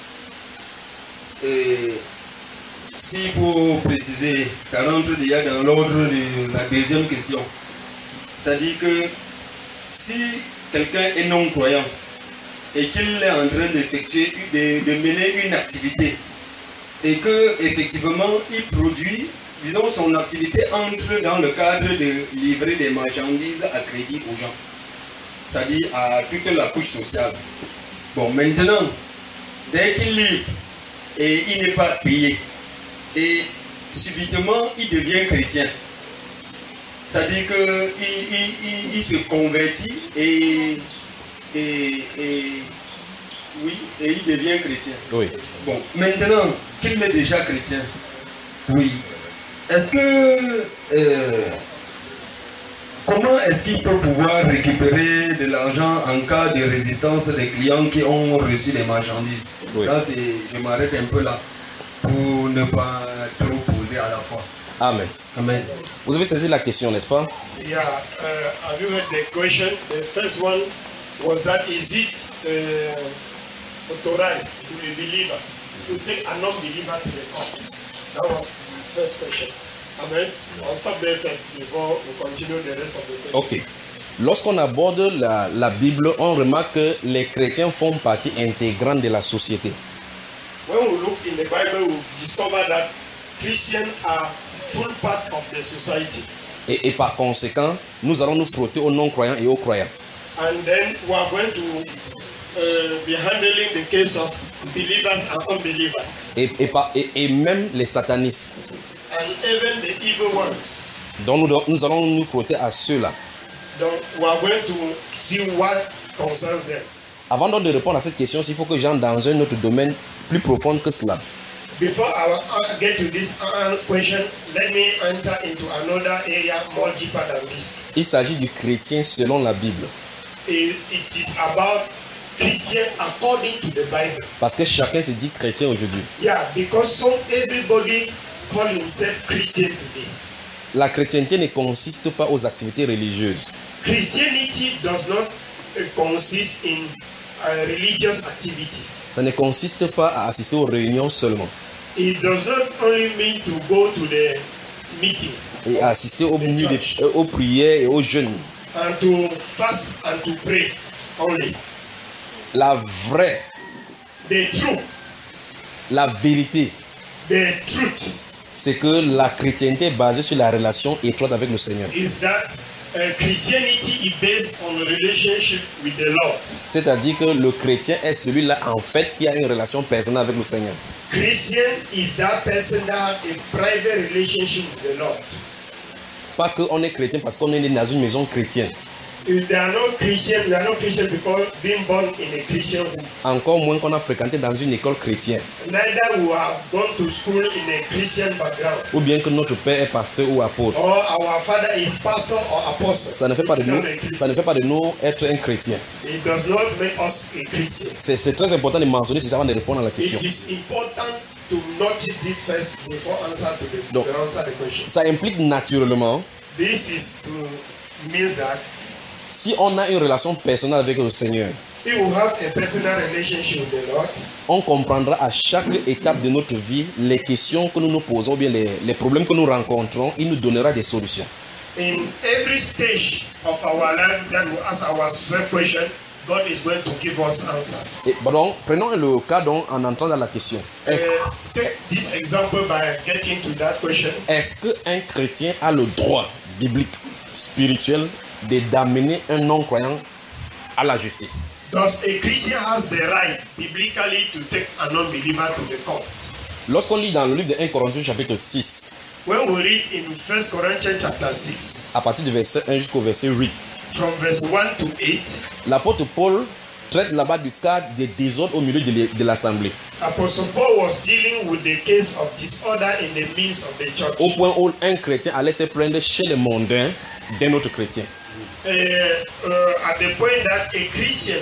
Et s'il faut préciser, ça rentre déjà dans l'ordre de la deuxième question. C'est-à-dire que si quelqu'un est non-croyant et qu'il est en train d'effectuer, de, de mener une activité et que effectivement il produit, disons son activité entre dans le cadre de livrer des marchandises à crédit aux gens, c'est-à-dire à toute la couche sociale. Bon, maintenant, dès qu'il livre et il n'est pas payé, et subitement il devient chrétien, c'est-à-dire qu'il il, il, il se convertit et, et, et, oui, et il devient chrétien. Oui. Bon, maintenant qu'il est déjà chrétien, oui, est-ce que... Euh, comment est-ce qu'il peut pouvoir récupérer de l'argent en cas de résistance des clients qui ont reçu les marchandises? Oui. Ça, c'est, je m'arrête un peu là pour ne pas trop poser à la fois. Amen. Amen. Vous avez saisi la question, n'est-ce pas? Yeah. Uh, have you heard the question? The first one was that is it uh, authorized to a believer to take a non-believer to the court? That was his first question. Amen. I'll stop there first before we continue the rest of the questions. Ok. Lorsqu'on aborde la, la Bible, on remarque que les chrétiens font partie intégrante de la société. When we look in the Bible, we discover that Christians are full part of the society. Et, et par conséquent, nous allons nous frotter aux non-croyants et aux croyants. And then we are going to uh, be handling the case of believers and unbelievers. Et, et, par- et, et même les satanistes. And even the evil ones. Donc nous, nous allons nous frotter à ceux-là. Donc, we are going to see what concerns them. Avant donc de répondre à cette question, il faut que j'entre dans un autre domaine plus profond que cela. Before I get to this question, let me enter into another area more deeper than this. Il s'agit du chrétien selon la Bible. It, it is about Christian according to the Bible. Parce que chacun se dit chrétien aujourd'hui. Yeah, because some everybody call himself Christian today. La chrétienté ne consiste pas aux activités religieuses. Christianity does not uh, consist in uh, religious activities. Ça ne consiste pas à assister aux réunions seulement. It does not only mean to go to the meetings. Et à assister aux, nuits de- aux prières et aux jeûnes. And to fast and to pray only. La vraie, The truth, la vérité, the truth c'est que la chrétienté est basée sur la relation étroite avec le Seigneur. is that uh, Christianity is based on a relationship with the Lord. C'est-à-dire que le chrétien est celui-là en fait qui a une relation personnelle avec le Seigneur. Christian is that person that has a private relationship with the Lord. Pas qu'on est chrétien parce qu'on est né dans une maison chrétienne. If they are not Christian, they are not Christian because being born in a Christian home. Encore moins qu'on a fréquenté dans une école chrétienne. Neither we have gone to school in a Christian background. Ou bien que notre père est pasteur ou apôtre. Or our father is pastor or apostle. Ça ne fait pas de nous, Not a ça ne Christian. fait pas de nous être un chrétien. It does not make us a Christian. C'est c'est très important de mentionner ceci avant de répondre à la question. It is important to notice this first before answer to the, Donc, to answer the question. ça implique naturellement, This is to means that si on a une relation personnelle avec le Seigneur, if we have a personal relationship with the Lord, on comprendra à chaque étape de notre vie les questions que nous nous posons, ou bien les, les problèmes que nous rencontrons, il nous donnera des solutions. in every stage of our life that we ask ourselves question, God is going to give us answers. Et, bah donc, prenons le cas donc, en entrant dans la question. Est-ce Uh, take this example by getting to that question. est-ce qu'un chrétien a le droit biblique, spirituel, de d'amener un non-croyant à la justice? Does a Christian has the right biblically to take a non-believer to the court? Lorsqu'on lit dans le livre de premier Corinthiens chapitre six, When we read in First Corinthians chapter six, à partir du verset un jusqu'au verset huit, from verse one to eight, l'apôtre Paul traite là-bas du cas des désordres au milieu de l'é- de l'assemblée. Apostle Paul was dealing with the case of disorder in the midst of the church. Au point où un chrétien allait se plaindre chez les mondains d'un autre chrétien. Uh, uh, at the point that a Christian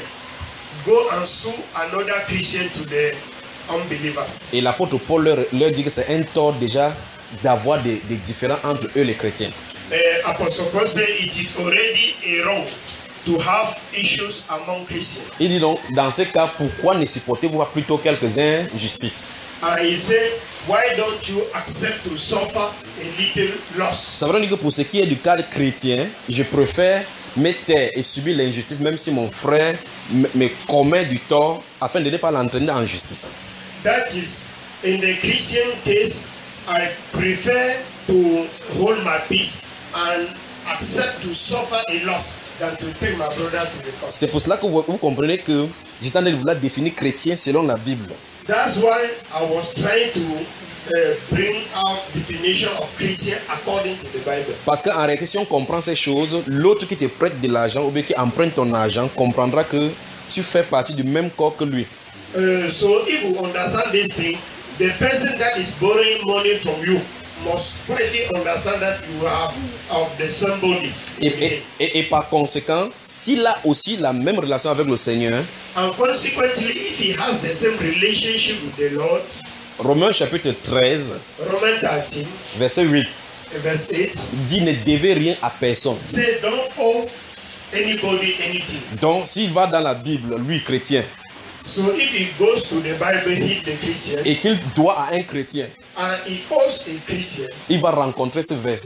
go and sue another Christian to the unbelievers. Et l'apôtre Paul leur, leur dit que c'est un tort déjà d'avoir des, des différends entre eux les chrétiens. Uh, Apostle Paul said it is already a wrong to have issues among Christians. Il dit donc, dans ce cas, pourquoi ne supportez-vous pas plutôt quelques injustices? And he said, why don't you accept to suffer a little loss? Ça veut dire que pour ce qui est du cas chrétien, je préfère me taire et subir l'injustice, même si mon frère me, me commet du tort, afin de ne pas l'entraîner en justice. That is, in the Christian case, I prefer to hold my peace and accept to suffer a loss than to take my brother to the court. C'est pour cela que vous, vous comprenez que j'étais en train de vouloir définir chrétien selon la Bible. That's why I was trying to uh, bring out definition of Christian according to the Bible. Parce qu'en réalité, si on comprend ces choses, l'autre qui te prête de l'argent ou bien qui emprunte ton argent comprendra que tu fais partie du même corps que lui. Uh, so if you understand this thing, the person that is borrowing money from you must clearly understand that you are of the same body. Et, et, et, et par conséquent, s'il a aussi la même relation avec le Seigneur, And consequently, if he has the same relationship with the Lord, Romains chapitre treize, Romans thirteen, verset huit, verse eight, dit ne devez rien à personne. say don't owe anybody anything. Donc, s'il va dans la Bible, lui chrétien, So if he goes to the Bible, he the Christian, et qu'il doit à un chrétien, and he owes a Christian, il va rencontrer ce verset.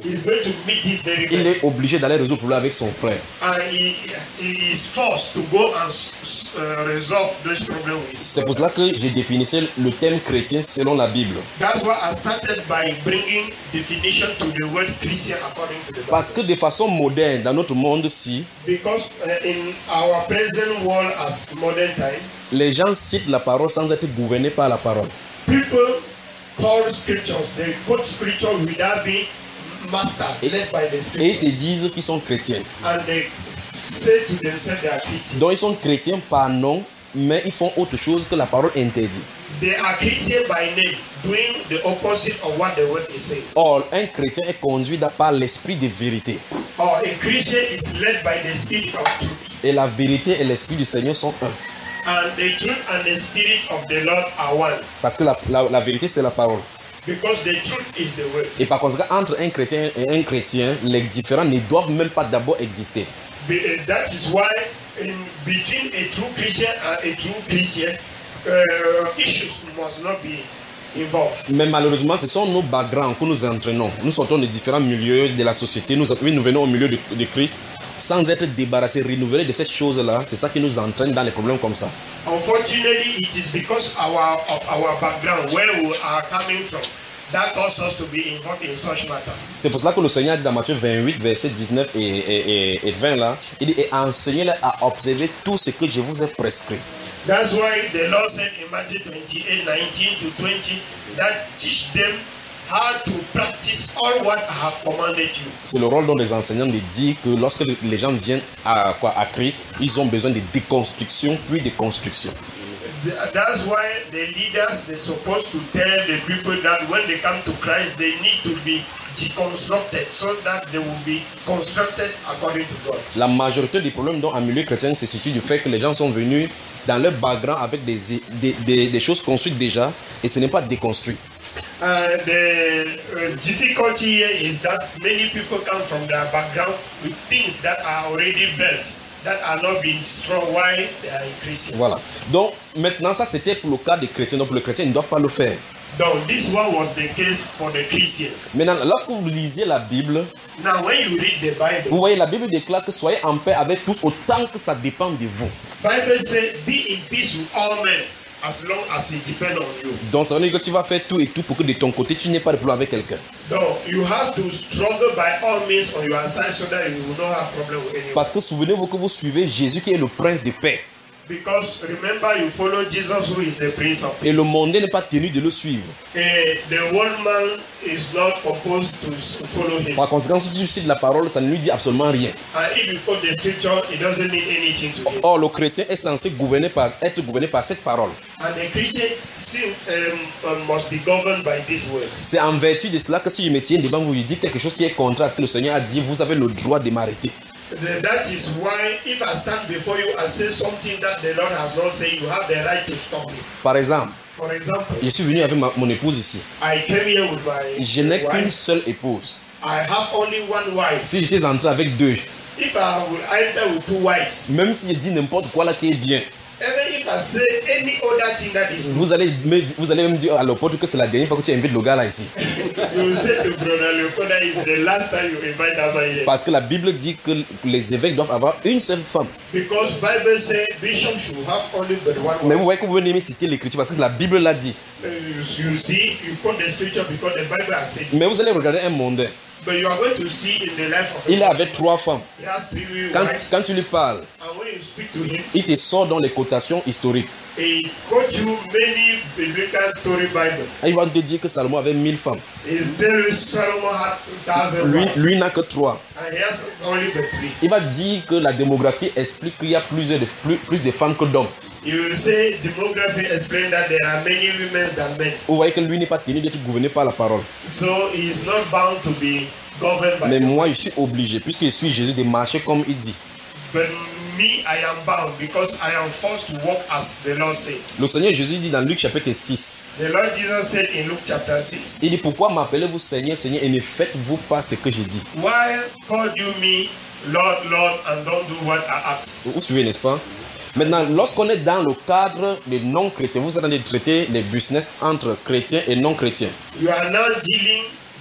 he's going to meet this very il est mess. obligé d'aller résoudre le problème avec son frère. And he, he is forced to go and s- uh, resolve this problem with his C'est pour brother. cela que j'ai défini le thème chrétien selon la Bible. That's why I started by bringing definition to the word Christian according to the Bible. Parce que de façon moderne, dans notre monde-ci, Because uh, in our present world as modern time, les gens citent la parole sans être gouvernés par la parole. people call scriptures, they quote scripture without being mastered, led by the Et ils se scriptures. disent qu'ils sont chrétiens. And they say to themselves they are Christians. Donc ils sont chrétiens par nom, mais ils font autre chose que la parole interdit. They are Christian by name, doing the opposite of what the word is saying. Or, un chrétien est conduit par l'esprit de vérité. Or a Christian is led by the spirit of truth. Et la vérité et l'esprit du Seigneur sont un. And the truth and the spirit of the Lord are one. Parce que la, la, la vérité, c'est la parole. Because the truth is the word. Et par conséquent, entre un chrétien et un chrétien, les différents ne doivent même pas d'abord exister. Be- uh, That is why in between a true Christian and a true Christian, uh, issues must not be involved. Mais malheureusement, ce sont nos backgrounds que nous entraînons. Nous sortons de différents milieux de la société. Nous, oui, nous venons au milieu de, de Christ sans être débarrassés, renouvelés de cette chose-là. C'est ça qui nous entraîne dans les problèmes comme ça. Unfortunately, it is because our, of our background, where we are coming from, that causes us to be involved in such matters. C'est pour cela que le Seigneur dit dans Matthieu vingt-huit, versets dix-neuf et, et, et, et vingt là, il dit, et enseignez-les à observer tout ce que je vous ai prescrit. That's why the Lord said in Matthew twenty-eight, nineteen to twenty, that teach them how to practice all what I have commanded you. C'est le rôle donc des enseignants de dire que lorsque les gens viennent à, quoi, à Christ, ils ont besoin de déconstruction puis de construction. That's why the leaders, they're supposed to tell the people that when they come to Christ, they need to be deconstructed so that they will be constructed according to God. La majorité des problèmes dans un milieu chrétien se situe du fait que les gens sont venus dans leur background avec des, des, des, des choses construites déjà et ce n'est pas déconstruit. Uh, the uh, difficulty here is that many people come from their background with things that are already built, that are not being destroyed while they are in Christian. Voilà. Donc maintenant ça c'était pour le cas des chrétiens. Donc pour les chrétiens ils ne doivent pas le faire. Though this one was the case for the Christians. Maintenant lorsque vous lisez la Bible, Now when you read the vous Bible, voyez la Bible déclare que soyez en paix avec tous autant que ça dépend de vous. Bible says be in peace with all men as long as it depends on you. Donc ça veut dire que tu vas faire tout et tout pour que de ton côté tu n'aies pas de problème avec quelqu'un. Though you have to struggle by all means on your side so that you will not have problem with anyone. Parce que souvenez-vous que vous suivez Jésus qui est le prince de paix. Because remember you follow Jesus who is the Prince of Et le Peace. monde n'est pas tenu de le suivre. Eh, the world man is not supposed to s- follow him. Par conséquent, si tu cites la parole, ça ne lui dit absolument rien. And if you quote the scripture, it doesn't mean anything to him. Or, le chrétien est censé gouverner par, être gouverné par cette parole. And the Christian sin, um, um, must be governed by this word. C'est en vertu de cela que si je me tiens devant vous, je dis quelque chose qui est contraire à ce que le Seigneur a dit, vous avez le droit de m'arrêter. The- That is why if I stand before you and say something that the Lord has not said, you have the right to stop me. Par exemple, For example, je suis venu avec ma- mon épouse ici. I came here with my Je n'ai qu'une wife. seule épouse. I have only one wife. Si j'étais entré avec deux, If I will enter with two wives, même si je dis n'importe quoi là qui est bien, even if I say any other thing that is good, vous allez me, vous allez même dire à l'opportun que c'est la dernière fois que tu invites le gars là ici. you say to Brother Leopold is the last time you invite that man here. Parce que la Bible dit que les évêques doivent avoir une seule femme. Because Bible say bishop should have only but one Mais wife. vous voyez que vous venez me citer l'écriture parce que la Bible l'a dit. Uh, You see, you quote the scripture because the Bible has said it. Mais vous allez regarder un mondain. But you are going to see in the life of Il a est avec trois femmes. he has three Quand, wives. quand tu lui parles, And when you speak to him, il te sort dans les cotations historiques. he quote you many biblical story Bible. Et il va te dire que Salomon avait mille femmes. He's there Solomon had two thousand Lui, wives. lui n'a que trois. And he has only but three. Il va dire que la démographie explique qu'il y a plusieurs de, plus, plus de femmes que d'hommes. You will say demography explain that there are many women than men. Vous voyez que lui n'est pas tenu d'être gouverné par la parole. So he is not bound to be governed by Mais the moi, je suis obligé, puisque je suis Jésus, de marcher comme il dit. But me, I am bound because I am forced to walk as the Lord said. Le Seigneur Jésus dit dans Luc chapitre six, The Lord Jesus said in Luke chapter six, il dit, pourquoi m'appelez-vous Seigneur, Seigneur, et ne faites-vous pas ce que j'ai dit? why call you me Lord, Lord, and don't do what I ask? Vous suivez, n'est-ce pas? Maintenant, lorsqu'on est dans le cadre des non-chrétiens, vous êtes en train de traiter les business entre chrétiens et non-chrétiens. You are now dealing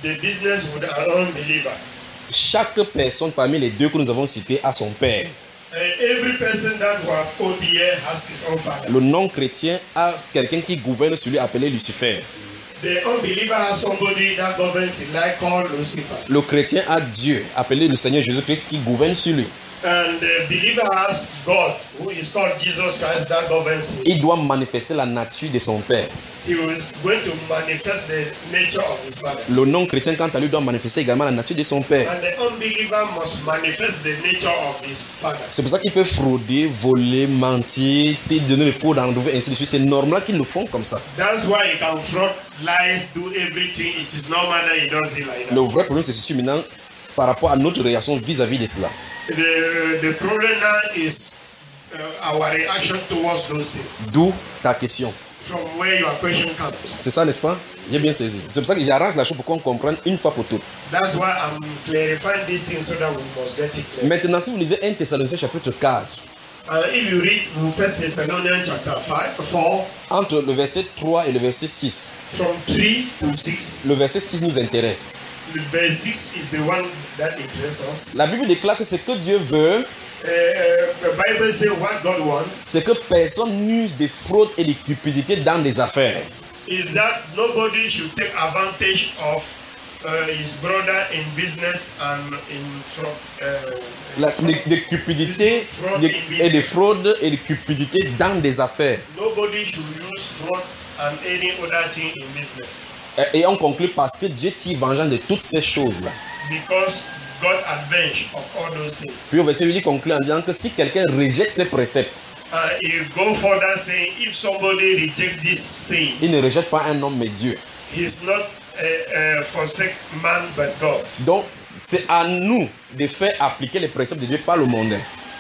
the business with an unbeliever. Chaque personne parmi les deux que nous avons cités a son père. Uh, every person that who have called here has his own father. Le non-chrétien a quelqu'un qui gouverne celui appelé Lucifer. The unbeliever has somebody that governs his life called Lucifer. Le chrétien a Dieu, appelé le Seigneur Jésus-Christ, qui gouverne sur lui. And the believer has God, who is called Jesus Christ, that governs him. Il doit manifester la nature de son père. He was going to manifest the nature of his father. Le non-chrétien, quant à lui, doit manifester également la nature de son père. And the unbeliever must manifest the nature of his father. C'est pour ça qu'il peut frauder, voler, mentir, te donner le faux rendez-vous, ainsi de suite. C'est normal qu'ils le font comme ça. That's why he can fraud, lies, do everything. It is normal that he does it like that. Le vrai problème, c'est situé maintenant par rapport à notre réaction vis-à-vis de cela. The, the problem now is uh, our reaction towards those things. D'où ta question. From where your question comes. C'est ça, n'est-ce pas? J'ai bien saisi. C'est pour ça que j'arrange la chose pour qu'on comprenne une fois pour toutes. That's why I'm clarifying these things so that we must get it clear. Maintenant, si vous lisez un Thessaloniciens chapitre quatre, Uh, if you read First Thessalonians chapter five, four, entre le verset trois et le verset six, from three to six, le verset six nous intéresse. the verse six is the one that interests us. La Bible déclare que ce que Dieu veut, Uh, uh, the Bible says what God wants c'est que personne n'use de fraude et de cupidité dans les affaires. is that nobody should take advantage of uh, his brother in business and in fraud. Uh, La, de, de cupidité de, et de fraude et de cupidité dans des affaires. Nobody should use fraud and any other thing in business Et, et on conclut parce que Dieu tire vengeance de toutes ces choses-là. because God advance of all those things. Puis au verset huit, il conclut en disant que si quelqu'un rejette ses préceptes, Uh, you go further saying, if somebody reject this saying, il ne rejette pas un homme mais Dieu. he's not uh, uh, forsake man but God. Donc c'est à nous de faire appliquer les préceptes de Dieu par le mondain.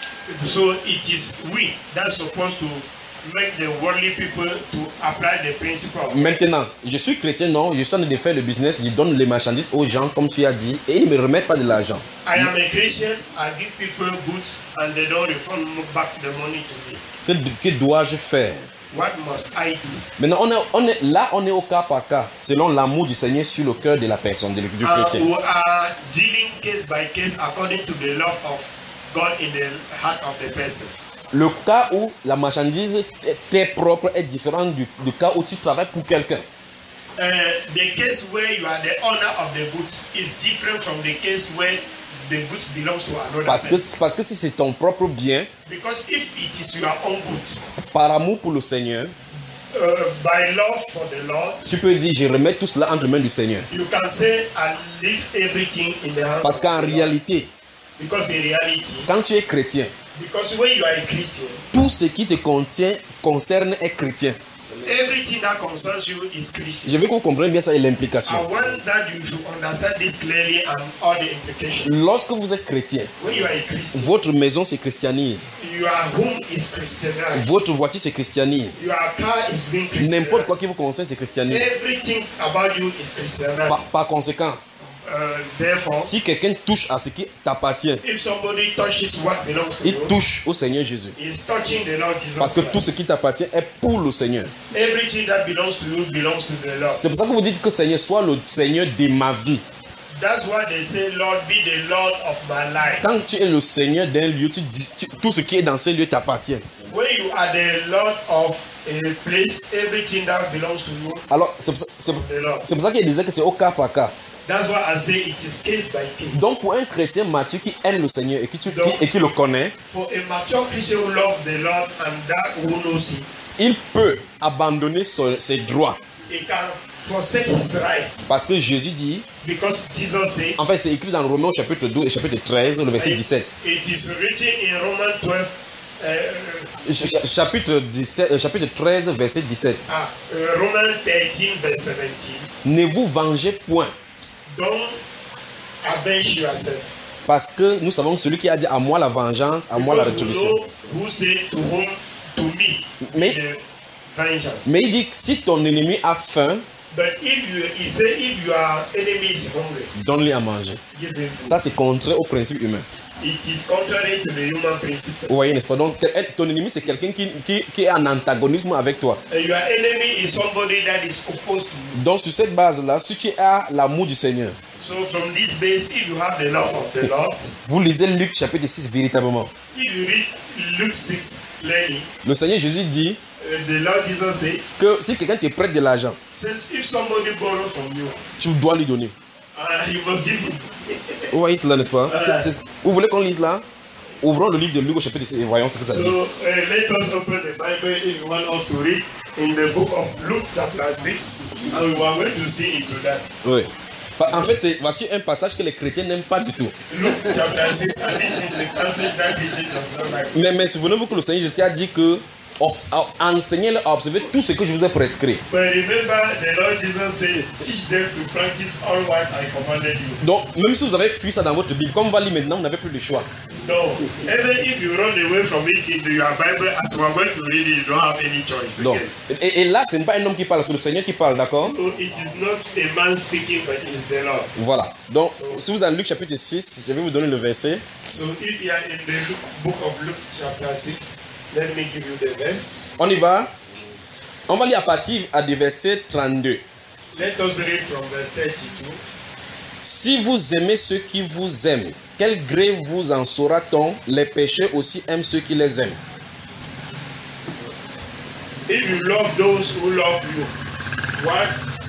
So it is we that's supposed to make the worldly people to apply the principle. Maintenant, je suis chrétien, non, je suis en train de faire le business, je donne les marchandises aux gens comme tu as dit et ils ne me remettent pas de l'argent. I am a Christian, I give people goods and they don't refund back the money to me. Que, que dois-je faire? What must I do? Maintenant, on est, on est, là, on est au cas par cas, selon l'amour du Seigneur sur le cœur de la personne, de- du Uh, chrétien. we are dealing case by case according to the love of God in the heart of the person. Le cas où la marchandise t'est propre est différent du, du cas où tu travailles pour quelqu'un. Uh, the case where you are the owner of the goods is different from the case where the goods belongs to another Parce que, person. parce que si c'est ton propre bien, Because if it is your own good, par amour pour le Seigneur, uh, by love for the Lord, tu peux dire je remets tout cela entre les mains du Seigneur. you can say I leave everything in the hands Parce of qu'en the Lord. réalité, Because in reality, quand tu es chrétien, because when you are a Christian, tout ce qui te contient, concerne est chrétien. everything that concerns you is Christian. Je veux que vous compreniez bien ça et l'implication. I want that you should understand this clearly and all the implications. Lorsque vous êtes chrétien, When you are a Christian, votre maison se christianise, your home is Christianized. votre voiture se christianise, Your car is being n'importe quoi qui Christianized. vous concerne se christianise. Everything about you is Christianized. Par, par conséquent, Uh, therefore, si quelqu'un touche à ce qui t'appartient, if somebody touches what belongs to il you, touche au Seigneur Jésus. is touching the Lord Jesus Parce que Christ. tout ce qui t'appartient est pour le Seigneur. Everything that belongs to you belongs to the Lord. C'est pour ça que vous dites que Seigneur soit le Seigneur de ma vie. That's why they say, Lord, be the Lord of my life. Quand tu es le Seigneur d'un lieu, tu dis, tu- tout ce qui est dans ce lieu t'appartient. When you are the Lord of a place, everything that belongs to you, Alors, c'est pour, ça- c'est- the Lord. c'est pour ça qu'il disait que c'est au cas par cas. That's why I say it is case by case. Donc, pour un chrétien mature qui aime le Seigneur et qui, tu- qui- et qui le connaît, For a mature Christian who loves the Lord and that who knows Him, il peut abandonner son- ses droits. he can forsake his rights. Parce que Jésus dit, Because Jesus said, en fait, c'est écrit dans Romains chapitre douze et chapitre treize, le verset dix-sept. it is written in Romans twelve, uh, Ch- ch- Chapitre, dix-sept, euh, chapitre treize, verset dix-sept. ah, uh, Romans thirteen, verse seventeen. Ne vous vengez point, Don't avenge yourself. parce que nous savons que celui qui a dit à moi la vengeance, à moi la Because we rétribution. know who said to whom, to me, Mais- the vengeance. Mais il dit que si ton ennemi a faim, But if you, he said, if your enemy is hungry, donne-lui à manger. give him food. Ça, c'est contraire au principe humain. it is contrary to the human principle. Vous voyez, n'est-ce pas? Donc, ton ennemi, c'est quelqu'un qui, qui, qui est en antagonisme avec toi. And your enemy is somebody that is opposed to you. Donc, sur cette base-là, si tu as l'amour du Seigneur, so from this base, if you have the love of the Lord, vous lisez Luc chapitre six véritablement. If you read Luke six, clearly, le Seigneur Jésus dit uh, the Lord Jesus said, que si quelqu'un te prête de l'argent, says if somebody borrow from you, tu dois lui donner. uh, you must give him. Vous voyez cela, n'est-ce pas? Uh, c'est, c'est, vous voulez qu'on lise là? Ouvrons le livre de Luc au chapitre six et voyons ce que ça dit. So uh, let us open the Bible if you want us to read in the book of Luke chapter six, and we are going to see into that. Oui. En fait, c'est, voici un passage que les chrétiens n'aiment pas du tout. Luke chapter six, and this is a passage that Jesus does not like. Mais, mais souvenez-vous que le Seigneur Jésus a dit que enseignez-leur à observer tout ce que je vous ai prescrit. But remember, the Lord Jesus said, teach them to practice all what I commanded you. Donc, même si vous avez fui ça dans votre Bible, comme on va lire maintenant, vous n'avez plus de choix. No, even if you run away from it in your Bible, as we are going to read it, you don't have any choice. Donc, et, et là, ce n'est pas un homme qui parle, c'est le Seigneur qui parle, d'accord? So it is not a man speaking, but it is the Lord. Voilà. Donc, so, si vous êtes dans Luc chapitre six, je vais vous donner le verset. So if you are in the book of Luke chapter six, let me give you the verse. On y va. On va lire à partir du verset trente-deux. Let us read from verse thirty-two. Si vous aimez ceux qui vous aiment, quel gré vous en saura-t-on? Les pécheurs aussi aiment ceux qui les aiment. If you love those who love you, what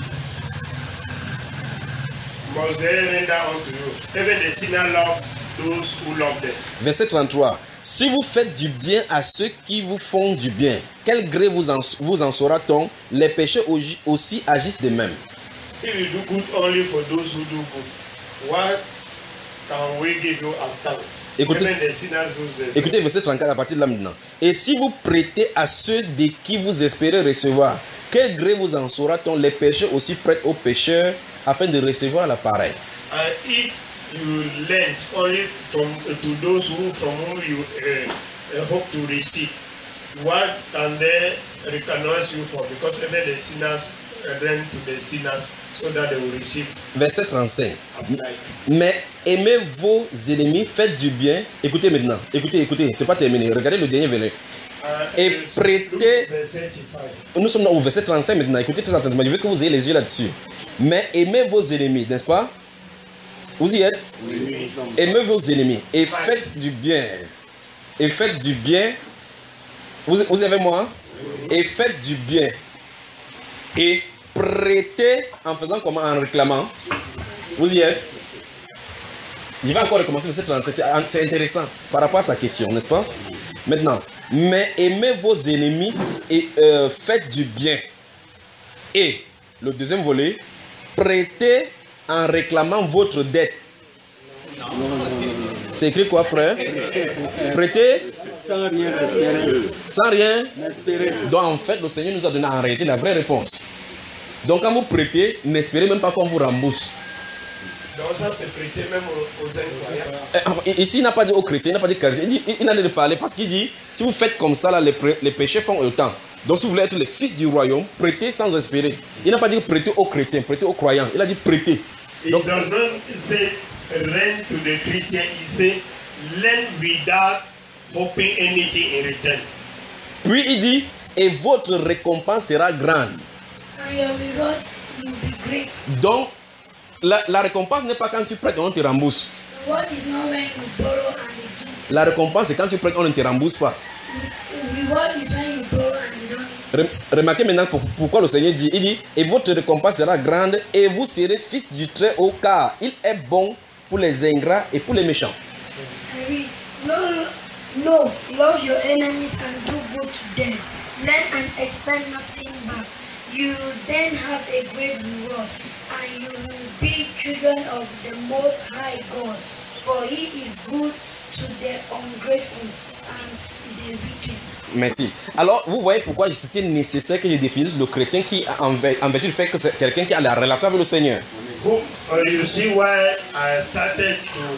must they render unto you? Even the sinner love those who love them. Verset trente-trois. Si vous faites du bien à ceux qui vous font du bien, quel gré vous en, vous en saura-t-on? Les pécheurs aussi agissent de même. If you do good only for those who do good, what can we give you as thanks? Écoutez, Even the sinners do the same. Écoutez verset trente-quatre à partir de là maintenant. Et si vous prêtez à ceux de qui vous espérez recevoir, quel gré vous en saura-t-on? Les pécheurs aussi prêtent aux pécheurs afin de recevoir la pareille. And if you lend only from uh, to those who from whom you uh, uh, hope to receive, what can they recognize you for? Because even the sinners lend to the sinners so that they will receive. Verset trente-cinq. Like. Mais aimez vos ennemis, faites du bien. Écoutez maintenant, écoutez, écoutez, c'est pas terminé. Regardez le dernier verset. Uh, Et prêtez. Nous sommes au verset trente-cinq maintenant. Écoutez très attentivement. Je veux que vous ayez les yeux là-dessus. Mais aimez vos ennemis, n'est-ce pas? Vous y êtes? Oui. Aimez vos ennemis et faites du bien. Et faites du bien. Vous, vous avez moi? Et faites du bien. Et prêtez en faisant comment? En réclamant. Vous y êtes? Je vais encore recommencer verset trente-cinq. C'est intéressant par rapport à sa question, n'est-ce pas? Maintenant, mais aimez vos ennemis et euh, faites du bien. Et le deuxième volet, prêtez en réclamant votre dette. C'est écrit quoi, frère? Prêtez sans rien espérer. Sans rien espérer. Donc en fait, le Seigneur nous a donné en réalité la vraie réponse. Donc quand vous prêtez, n'espérez même pas qu'on vous rembourse. Donc ça c'est prêté même aux, aux incroyants. Ici, il n'a pas dit aux chrétiens, il n'a pas dit chrétiens, il, il, il a de parler parce qu'il dit, si vous faites comme ça, là, les, les péchés font autant. Donc si vous voulez être les fils du royaume, prêtez sans espérer. Il n'a pas dit prêter aux chrétiens, prêter aux croyants. Il a dit prêter. Donc, it does not say lend to the Christian, he say lend without hoping anything in return. Puis il dit, et votre récompense sera grande. And your reward will be great. Donc, la, la récompense n'est pas quand tu prêtes, on te rembourse. The reward is not when you borrow and they give. La récompense, c'est quand tu prêtes, on ne te rembourse pas. The reward is when you borrow and they don't. Remarquez maintenant pourquoi le Seigneur dit, il dit, et votre récompense sera grande et vous serez fils du Très-Haut, car il est bon pour les ingrats et pour les méchants. I read, no, no, love your enemies and do good to them. Lend and expect nothing back. You then have a great reward, and you will be children of the Most High God, for He is good to the ungrateful and the wicked. Merci. Alors, vous voyez pourquoi c'était nécessaire que je définisse le chrétien qui, en vertu du fait que c'est quelqu'un qui a la relation avec le Seigneur. Who, uh, you see why I started to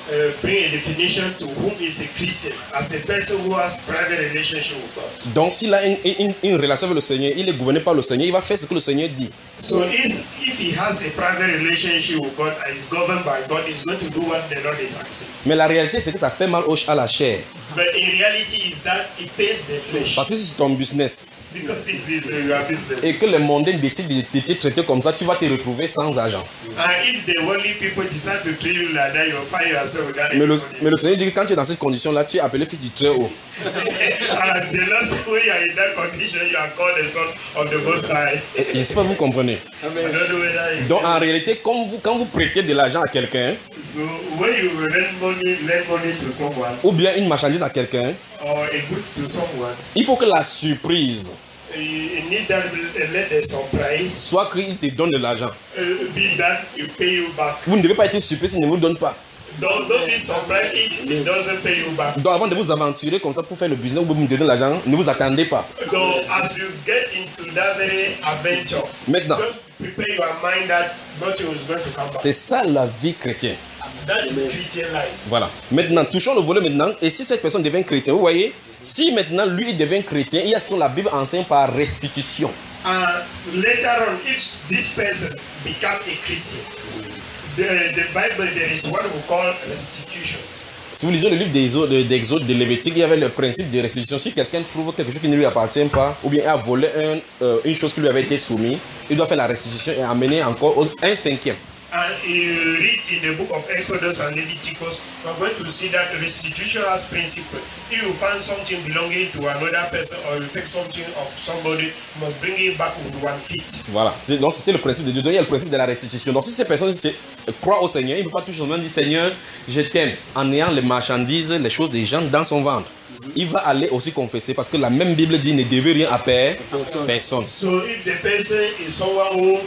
uh, bring a definition to whom is a Christian as a person who has private relationship with God. Donc s'il a une, une, une relation avec le Seigneur, il est gouverné par le Seigneur, il va faire ce que le Seigneur dit. So if, if he has a private relationship with God and is governed by God, he's going to do what the Lord is asking. Mais la réalité, c'est que ça fait mal au- à la chair. But in reality is that it pains the flesh. Parce que si c'est ton business Because it is uh, your business. et que les mondains décident de de te traiter comme ça, tu vas te retrouver sans argent. And if the worldly people decide to treat you like that, you'll find yourself without Mais le, anybody. mais le Seigneur dit que quand tu es dans cette condition-là, tu es appelé fils du Très-Haut. And the Lord said, when you are in that condition, you are called the son of the Most High. Je ne sais pas si vous comprenez. I don't know whether you Donc en réalité, quand vous, quand vous prêtez de l'argent à quelqu'un, So when you lend money, lend money to someone ou bien une marchandise à quelqu'un, or a good to someone, il faut que la surprise you, you need that let the surprise soit qu'il te donne de l'argent. uh, be that you pay you back. Vous ne devez pas être surpris s'il ne vous donne pas. Don't, don't be surprised if he doesn't pay you back. Donc avant de vous aventurer comme ça pour faire le business ou vous me donner l'argent, ne vous attendez pas. So as you get into that very adventure, Maintenant, just prepare your mind that nothing is going to come back. c'est ça la vie chrétienne. That is Christian life. Voilà. Maintenant, touchons le volet maintenant. Et si cette personne devient chrétien, vous voyez, si maintenant lui il devient chrétien, il y a ce que la Bible enseigne par restitution. And later on, if this person become a Christian, the, the Bible, there is what we call restitution. Si vous lisez le livre d'Exode, de, d'Exode, de Lévitique, il y avait le principe de restitution. Si quelqu'un trouve quelque chose qui ne lui appartient pas, ou bien a volé un, euh, une chose qui lui avait été soumise, il doit faire la restitution et amener encore un cinquième. And you read in the book of Exodus and Leviticus, you are going to see that restitution has principle. If you find something belonging to another person or you take something of somebody, you must bring it back with one feet. Voilà. C'est- Donc c'était le principe de Dieu. Donc il y a le principe de la restitution. Donc si ces personnes se- croient au Seigneur, il ne peut pas tout simplement dire Seigneur, je t'aime, en ayant les marchandises, les choses des gens dans son ventre. Il va aller aussi confesser parce que la même Bible dit ne devez rien à perdre personne. So if the person is someone who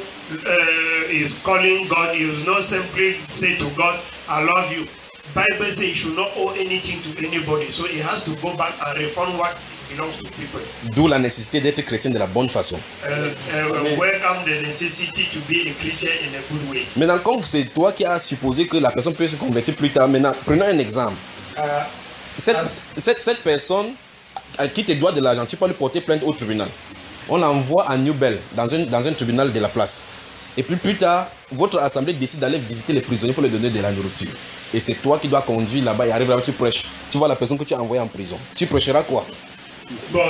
uh, is calling God, he will not simply say to God, I love you. Bible says he should not owe anything to anybody. So he has to go back and refund what belongs to people. D'où la nécessité d'être chrétien de la bonne façon. Uh, uh, welcome the necessity to be a Christian in a good way. Maintenant, comme c'est toi qui as supposé que la personne peut se convertir plus tard, maintenant, prenons un exemple. Uh, Cette, as- cette, cette personne à qui te doit de l'argent, tu peux lui porter plainte au tribunal. On l'envoie à New Bell, dans un, dans un tribunal de la place. Et puis plus tard, votre assemblée décide d'aller visiter les prisonniers pour leur donner de la nourriture. Et c'est toi qui dois conduire là-bas et arriver là-bas, tu prêches. Tu vois la personne que tu as envoyée en prison. Tu prêcheras quoi? but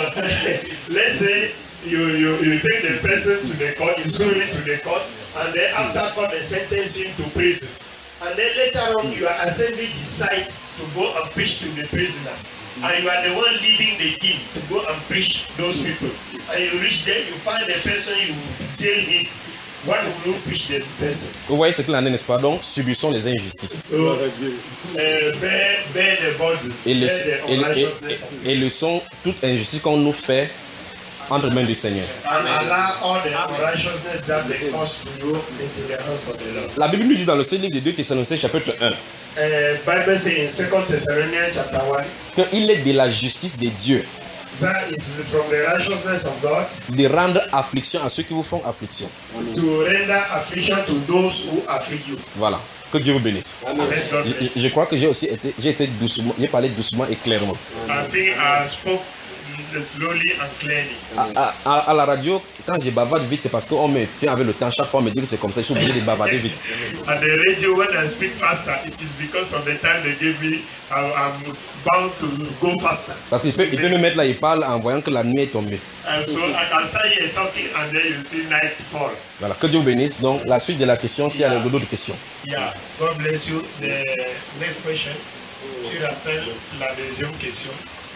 let's say you, you, you take the person to the court, you sue him to the court, and then after court they sentence him to prison. And then later on your assembly decide to go and preach to the prisoners. And you are the one leading the team to go and preach those people. And you reach there, you find the person, you jail him. What will you preach the person? Vous voyez ce qu'il en est, n'est-ce pas? Donc, subissons les injustices. So, uh, bear, bear the burden, Et, le, bear the et, et, unrighteousness of et, et leçons toute injustice qu'on nous fait entre les mains du Seigneur. and allow all the unrighteousness that they cause to you into the hands of the Lord. La Bible nous dit dans le seul livre de deux Thessaloniciens chapitre un Uh, Bible says in Second Thessalonians chapter one, qu'il est de la justice de Dieu that is from the righteousness of God de rendre affliction à ceux qui vous font affliction. to render affliction to those who afflict you. Voilà. Que Dieu vous bénisse. Let God Je, bless je- you. je crois que j'ai aussi été, j'ai été doucement, j'ai parlé doucement et clairement. I think I spoke slowly and clearly. À, à- à la radio, quand je bavarde vite, c'est parce qu'on me tient avec le temps. Chaque fois, on me dit que c'est comme ça. Je suis obligé de bavarder vite. At the radio, when I speak faster, it is because of the time they give me. I, I'm bound to go faster. Parce qu'il peut, il peut nous mettre là, il parle en voyant que la nuit est tombée. And so I can start here talking, and then you see night fall. Voilà. Que Dieu vous bénisse. Donc, la suite de la question, s'il y a d'autres questions. Yeah, God bless you. The next question, tu rappelles la deuxième question.